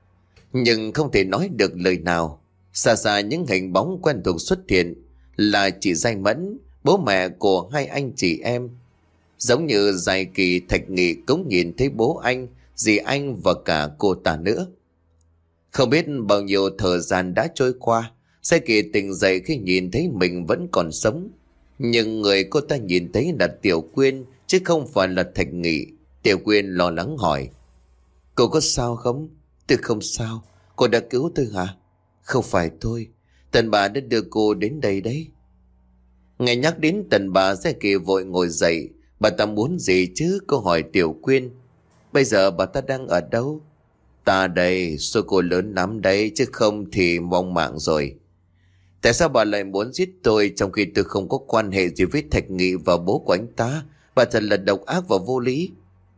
nhưng không thể nói được lời nào. Xa xa những hình bóng quen thuộc xuất hiện, là chị Giai Mẫn, bố mẹ của hai anh chị em. Giống như Giai Kỳ, Thạch Nghị cũng nhìn thấy bố anh, dì anh và cả cô ta nữa. Không biết bao nhiêu thời gian đã trôi qua, Giai Kỳ tỉnh dậy khi nhìn thấy mình vẫn còn sống. Nhưng người cô ta nhìn thấy là Tiểu Quyên, chứ không phải là Thạch Nghị. Tiểu Quyên lo lắng hỏi. Cô có sao không? Tôi không sao. Cô đã cứu tôi hả? Không phải tôi. Tần bà đã đưa cô đến đây đấy. Nghe nhắc đến Tần bà, Giai Kỳ vội ngồi dậy. Bà ta muốn gì chứ? Cô hỏi Tiểu Quyên. Bây giờ bà ta đang ở đâu? Ta đây, số cô lớn lắm đấy, chứ không thì vong mạng rồi. Tại sao bà lại muốn giết tôi trong khi tôi không có quan hệ gì với Thạch Nghị và bố của anh ta? Bà thật là độc ác và vô lý.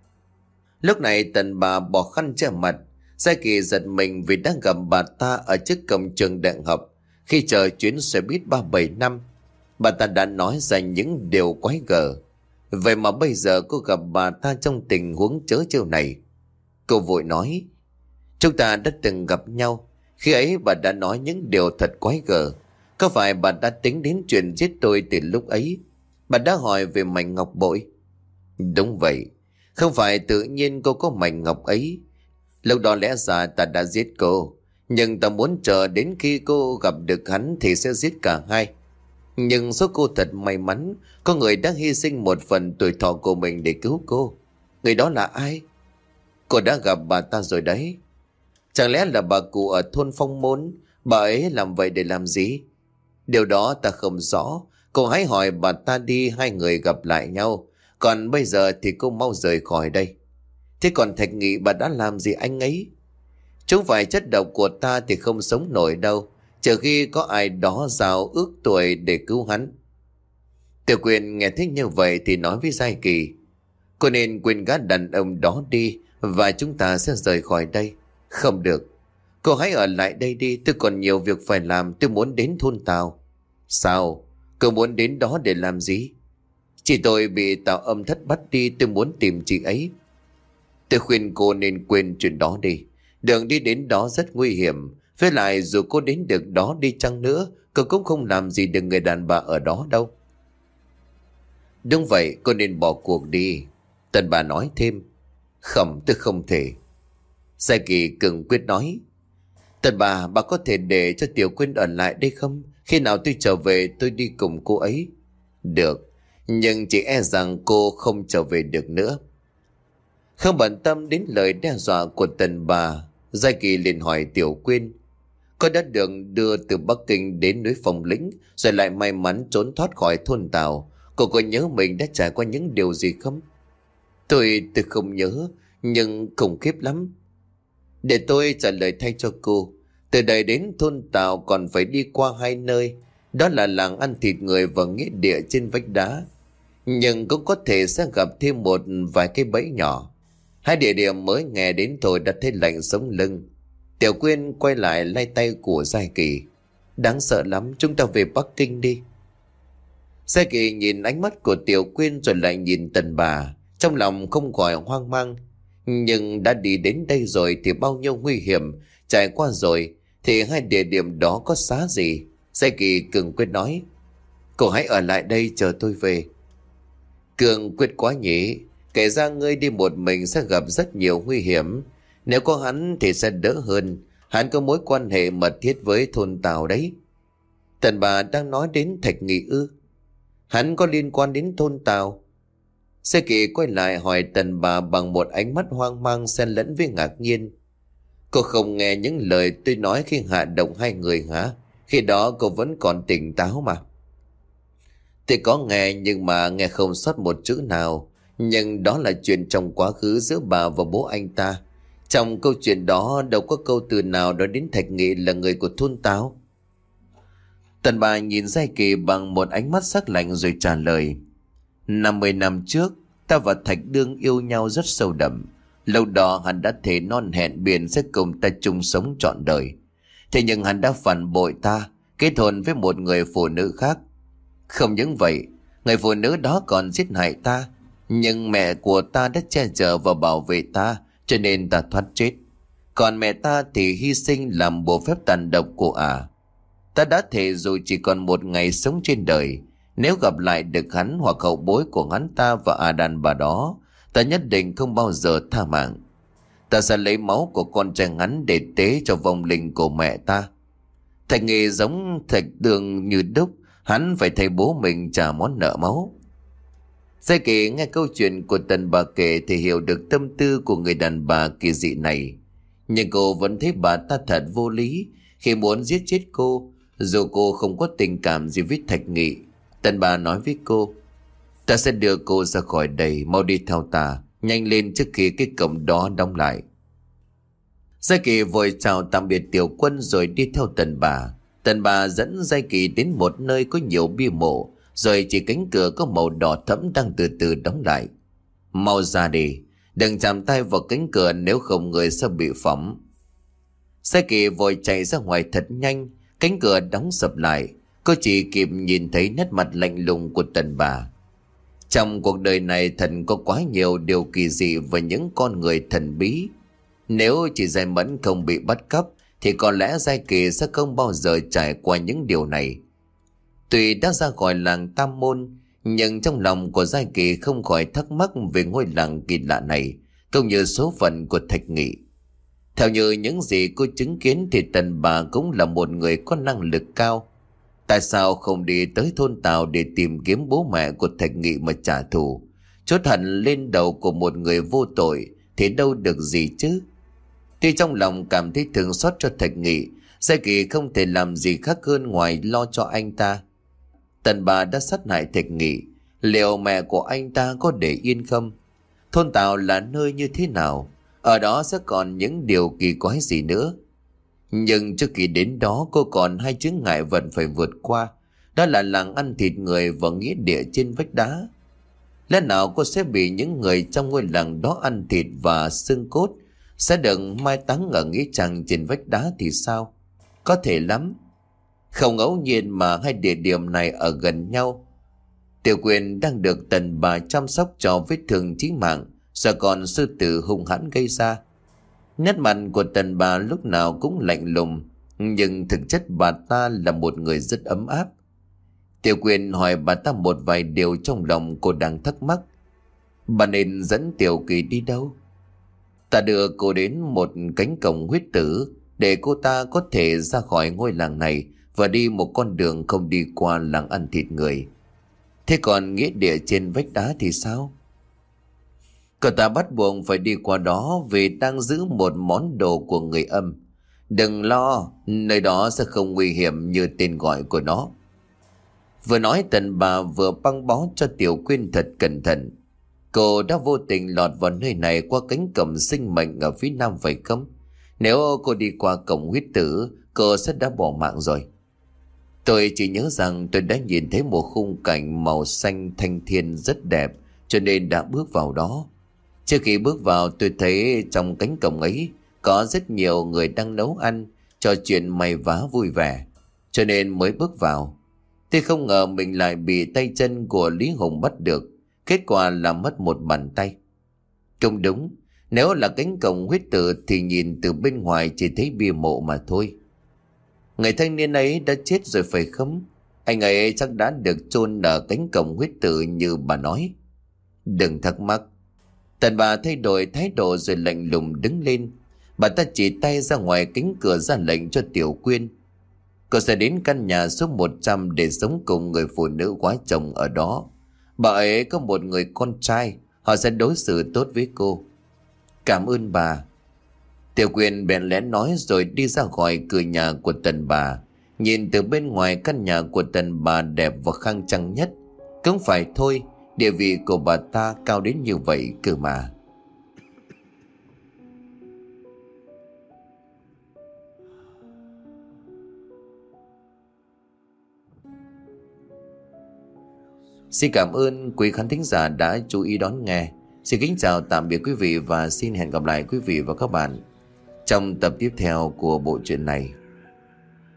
Lúc này Tần bà bỏ khăn che mặt. Giai Kỳ giật mình vì đang gặp bà ta ở trước cổng trường đại học khi chờ chuyến xe buýt ba bảy năm. Bà ta đã nói ra những điều quái gở. Vậy mà bây giờ cô gặp bà ta trong tình huống trớ trêu này. Cô vội nói. Chúng ta đã từng gặp nhau. Khi ấy bà đã nói những điều thật quái gở. Có phải bà đã tính đến chuyện giết tôi từ lúc ấy? Bà đã hỏi về mảnh ngọc bội. Đúng vậy. Không phải tự nhiên cô có mảnh ngọc ấy. Lúc đó lẽ ra ta đã giết cô. Nhưng ta muốn chờ đến khi cô gặp được hắn thì sẽ giết cả hai. Nhưng số cô thật may mắn, có người đã hy sinh một phần tuổi thọ của mình để cứu cô. Người đó là ai? Cô đã gặp bà ta rồi đấy. Chẳng lẽ là bà cụ ở thôn Phong Môn? Bà ấy làm vậy để làm gì? Điều đó ta không rõ. Cô hãy hỏi bà ta đi, hai người gặp lại nhau. Còn bây giờ thì cô mau rời khỏi đây. Thế còn Thạch Nghị bà đã làm gì anh ấy? Chúng phải chất độc của ta thì không sống nổi đâu, trừ khi có ai đó rào ước tuổi để cứu hắn. Tiểu Quyền nghe thích như vậy thì nói với Giai Kỳ: cô nên quên gã đàn ông đó đi, và chúng ta sẽ rời khỏi đây. Không được, cô hãy ở lại đây đi, tôi còn nhiều việc phải làm, tôi muốn đến thôn Tào. Sao? Cô muốn đến đó để làm gì? Chị tôi bị Tào Âm Thất bắt đi, tôi muốn tìm chị ấy. Tôi khuyên cô nên quên chuyện đó đi. Đường đi đến đó rất nguy hiểm. Với lại dù cô đến được đó đi chăng nữa, cô cũng không làm gì được người đàn bà ở đó đâu. Đúng vậy, cô nên bỏ cuộc đi. Tần bà nói thêm. Không, tôi không thể. Giai Kỳ cường quyết nói. Tần bà, bà có thể để cho Tiểu Quyên ở lại đây không? Khi nào tôi trở về tôi đi cùng cô ấy. Được, nhưng chỉ e rằng cô không trở về được nữa. Không bận tâm đến lời đe dọa của Tần bà, Giai Kỳ liền hỏi Tiểu Quyên: cô đã được đưa từ Bắc Kinh đến núi Phong Lĩnh, rồi lại may mắn trốn thoát khỏi thôn Tào. Cô có nhớ mình đã trải qua những điều gì không? Tôi, tôi không nhớ, nhưng khủng khiếp lắm. Để tôi trả lời thay cho cô. Từ đây đến thôn Tào còn phải đi qua hai nơi. Đó là làng ăn thịt người và nghĩa địa trên vách đá. Nhưng cũng có thể sẽ gặp thêm một vài cái bẫy nhỏ. Hai địa điểm mới nghe đến thôi đã thấy lạnh sống lưng. Tiểu Quyên quay lại lay tay của Giai Kỳ. Đáng sợ lắm, chúng ta về Bắc Kinh đi. Giai Kỳ nhìn ánh mắt của Tiểu Quyên rồi lại nhìn Tần bà, trong lòng không khỏi hoang mang. Nhưng đã đi đến đây rồi thì bao nhiêu nguy hiểm trải qua rồi, thì hai địa điểm đó có xá gì? Giai Kỳ cường quyết nói. Cô hãy ở lại đây chờ tôi về. Cường quyết quá nhỉ. Kể ra ngươi đi một mình sẽ gặp rất nhiều nguy hiểm. Nếu có hắn thì sẽ đỡ hơn. Hắn có mối quan hệ mật thiết với thôn Tào đấy. Tần bà đang nói đến Thạch Nghị ư? Hắn có liên quan đến thôn Tào? Giai Kỳ quay lại hỏi Tần bà bằng một ánh mắt hoang mang xen lẫn với ngạc nhiên. Cô không nghe những lời tôi nói khi hạ động hai người hả? Khi đó cô vẫn còn tỉnh táo mà. Tôi có nghe nhưng mà nghe không sót một chữ nào. Nhưng đó là chuyện trong quá khứ giữa bà và bố anh ta. Trong câu chuyện đó đâu có câu từ nào nói đến Thạch Nghị là người của thôn Tào. Tần bà nhìn Giai Kỳ bằng một ánh mắt sắc lạnh rồi trả lời. năm mươi năm trước, ta và Thạch Đương yêu nhau rất sâu đậm. Lâu đó hắn đã thề non hẹn biển sẽ cùng ta chung sống trọn đời. Thế nhưng hắn đã phản bội ta, kết hôn với một người phụ nữ khác. Không những vậy, người phụ nữ đó còn giết hại ta. Nhưng mẹ của ta đã che chở và bảo vệ ta, cho nên ta thoát chết. Còn mẹ ta thì hy sinh làm bộ phép tàn độc của ả. À. Ta đã thề dù chỉ còn một ngày sống trên đời, nếu gặp lại được hắn hoặc hậu bối của hắn ta và à đàn bà đó, ta nhất định không bao giờ tha mạng. Ta sẽ lấy máu của con trai hắn để tế cho vong linh của mẹ ta. Thạch Nghị giống Thạch Đường như đúc, hắn phải thay bố mình trả món nợ máu. Giai Kỳ nghe câu chuyện của Tần bà kể thì hiểu được tâm tư của người đàn bà kỳ dị này. Nhưng cô vẫn thấy bà ta thật vô lý khi muốn giết chết cô, dù cô không có tình cảm gì với Thạch Nghị. Tần bà nói với cô: ta sẽ đưa cô ra khỏi đây, mau đi theo ta, nhanh lên trước khi cái cổng đó đóng lại. Giai Kỳ vội chào tạm biệt Tiểu Quân rồi đi theo Tần bà. Tần bà dẫn Giai Kỳ đến một nơi có nhiều bia mộ, rồi chỉ cánh cửa có màu đỏ thẫm đang từ từ đóng lại. Mau ra đi, đừng chạm tay vào cánh cửa, nếu không người sẽ bị phỏng. Giai Kỳ vội chạy ra ngoài thật nhanh. Cánh cửa đóng sập lại. Cô chỉ kịp nhìn thấy nét mặt lạnh lùng của Tần bà. Trong cuộc đời này thật có quá nhiều điều kỳ dị và những con người thần bí. Nếu chỉ Giai Mẫn không bị bắt cóc thì có lẽ Giai Kỳ sẽ không bao giờ trải qua những điều này. Tuy đã ra khỏi làng Tam Môn, nhưng trong lòng của Giai Kỳ không khỏi thắc mắc về ngôi làng kỳ lạ này, cũng như số phận của Thạch Nghị. Theo như những gì cô chứng kiến thì Tần bà cũng là một người có năng lực cao. Tại sao không đi tới thôn Tào để tìm kiếm bố mẹ của Thạch Nghị mà trả thù? Chốt hận lên đầu của một người vô tội thì đâu được gì chứ? Tuy trong lòng cảm thấy thương xót cho Thạch Nghị, Gia Kỳ không thể làm gì khác hơn ngoài lo cho anh ta. Tần bà đã sát hại Thạch Nghị, liệu mẹ của anh ta có để yên không? Thôn Tào là nơi như thế nào? Ở đó sẽ còn những điều kỳ quái gì nữa? Nhưng trước khi đến đó, cô còn hai chướng ngại vật phải vượt qua. Đó là làng ăn thịt người và nghĩa địa trên vách đá. Lẽ nào cô sẽ bị những người trong ngôi làng đó ăn thịt và xương cốt, sẽ được mai táng ở nghĩa trang trên vách đá thì sao? Có thể lắm. Không ngẫu nhiên mà hai địa điểm này ở gần nhau. Tiểu Quyền đang được Tần bà chăm sóc cho vết thương chí mạng do còn sư tử hung hãn gây ra. Nét mặt của Tần bà lúc nào cũng lạnh lùng, nhưng thực chất bà ta là một người rất ấm áp. Tiểu Quyền hỏi bà ta một vài điều trong lòng cô đang thắc mắc. Bà nên dẫn Tiểu Kỳ đi đâu? Ta đưa cô đến một cánh cổng huyết tử để cô ta có thể ra khỏi ngôi làng này và đi một con đường không đi qua làng ăn thịt người. Thế còn nghĩa địa trên vách đá thì sao? Cậu ta bắt buộc phải đi qua đó vì đang giữ một món đồ của người âm. Đừng lo, nơi đó sẽ không nguy hiểm như tên gọi của nó. Vừa nói Tần bà vừa băng bó cho Tiểu Quyên thật cẩn thận. Cô đã vô tình lọt vào nơi này qua cánh cổng sinh mệnh ở phía nam phải không? Nếu cô đi qua cổng huyết tử, cô sẽ đã bỏ mạng rồi. Tôi chỉ nhớ rằng tôi đã nhìn thấy một khung cảnh màu xanh thanh thiên rất đẹp, cho nên đã bước vào đó. Trước khi bước vào, tôi thấy trong cánh cổng ấy có rất nhiều người đang nấu ăn, trò chuyện may vá vui vẻ, cho nên mới bước vào. Tôi không ngờ mình lại bị tay chân của Lý Hùng bắt được, kết quả là mất một bàn tay. Không đúng, nếu là cánh cổng huyết tử thì nhìn từ bên ngoài chỉ thấy bia mộ mà thôi. Người thanh niên ấy đã chết rồi phải không? Anh ấy chắc đã được chôn ở cánh cổng huyết tử như bà nói. Đừng thắc mắc. Tần bà thay đổi thái độ rồi lạnh lùng đứng lên. Bà ta chỉ tay ra ngoài cánh cửa ra lệnh cho Tiểu Quyên. Cô sẽ đến căn nhà số một trăm để sống cùng người phụ nữ quá chồng ở đó. Bà ấy có một người con trai, họ sẽ đối xử tốt với cô. Cảm ơn bà. Tiểu Quyên bèn lén nói rồi đi ra khỏi cửa nhà của Tần bà. Nhìn từ bên ngoài căn nhà của Tần bà đẹp và khang trang nhất. Cũng phải thôi, địa vị của bà ta cao đến như vậy cơ mà. Xin cảm ơn quý khán thính giả đã chú ý đón nghe. Xin kính chào tạm biệt quý vị và xin hẹn gặp lại quý vị và các bạn trong tập tiếp theo của bộ truyện này.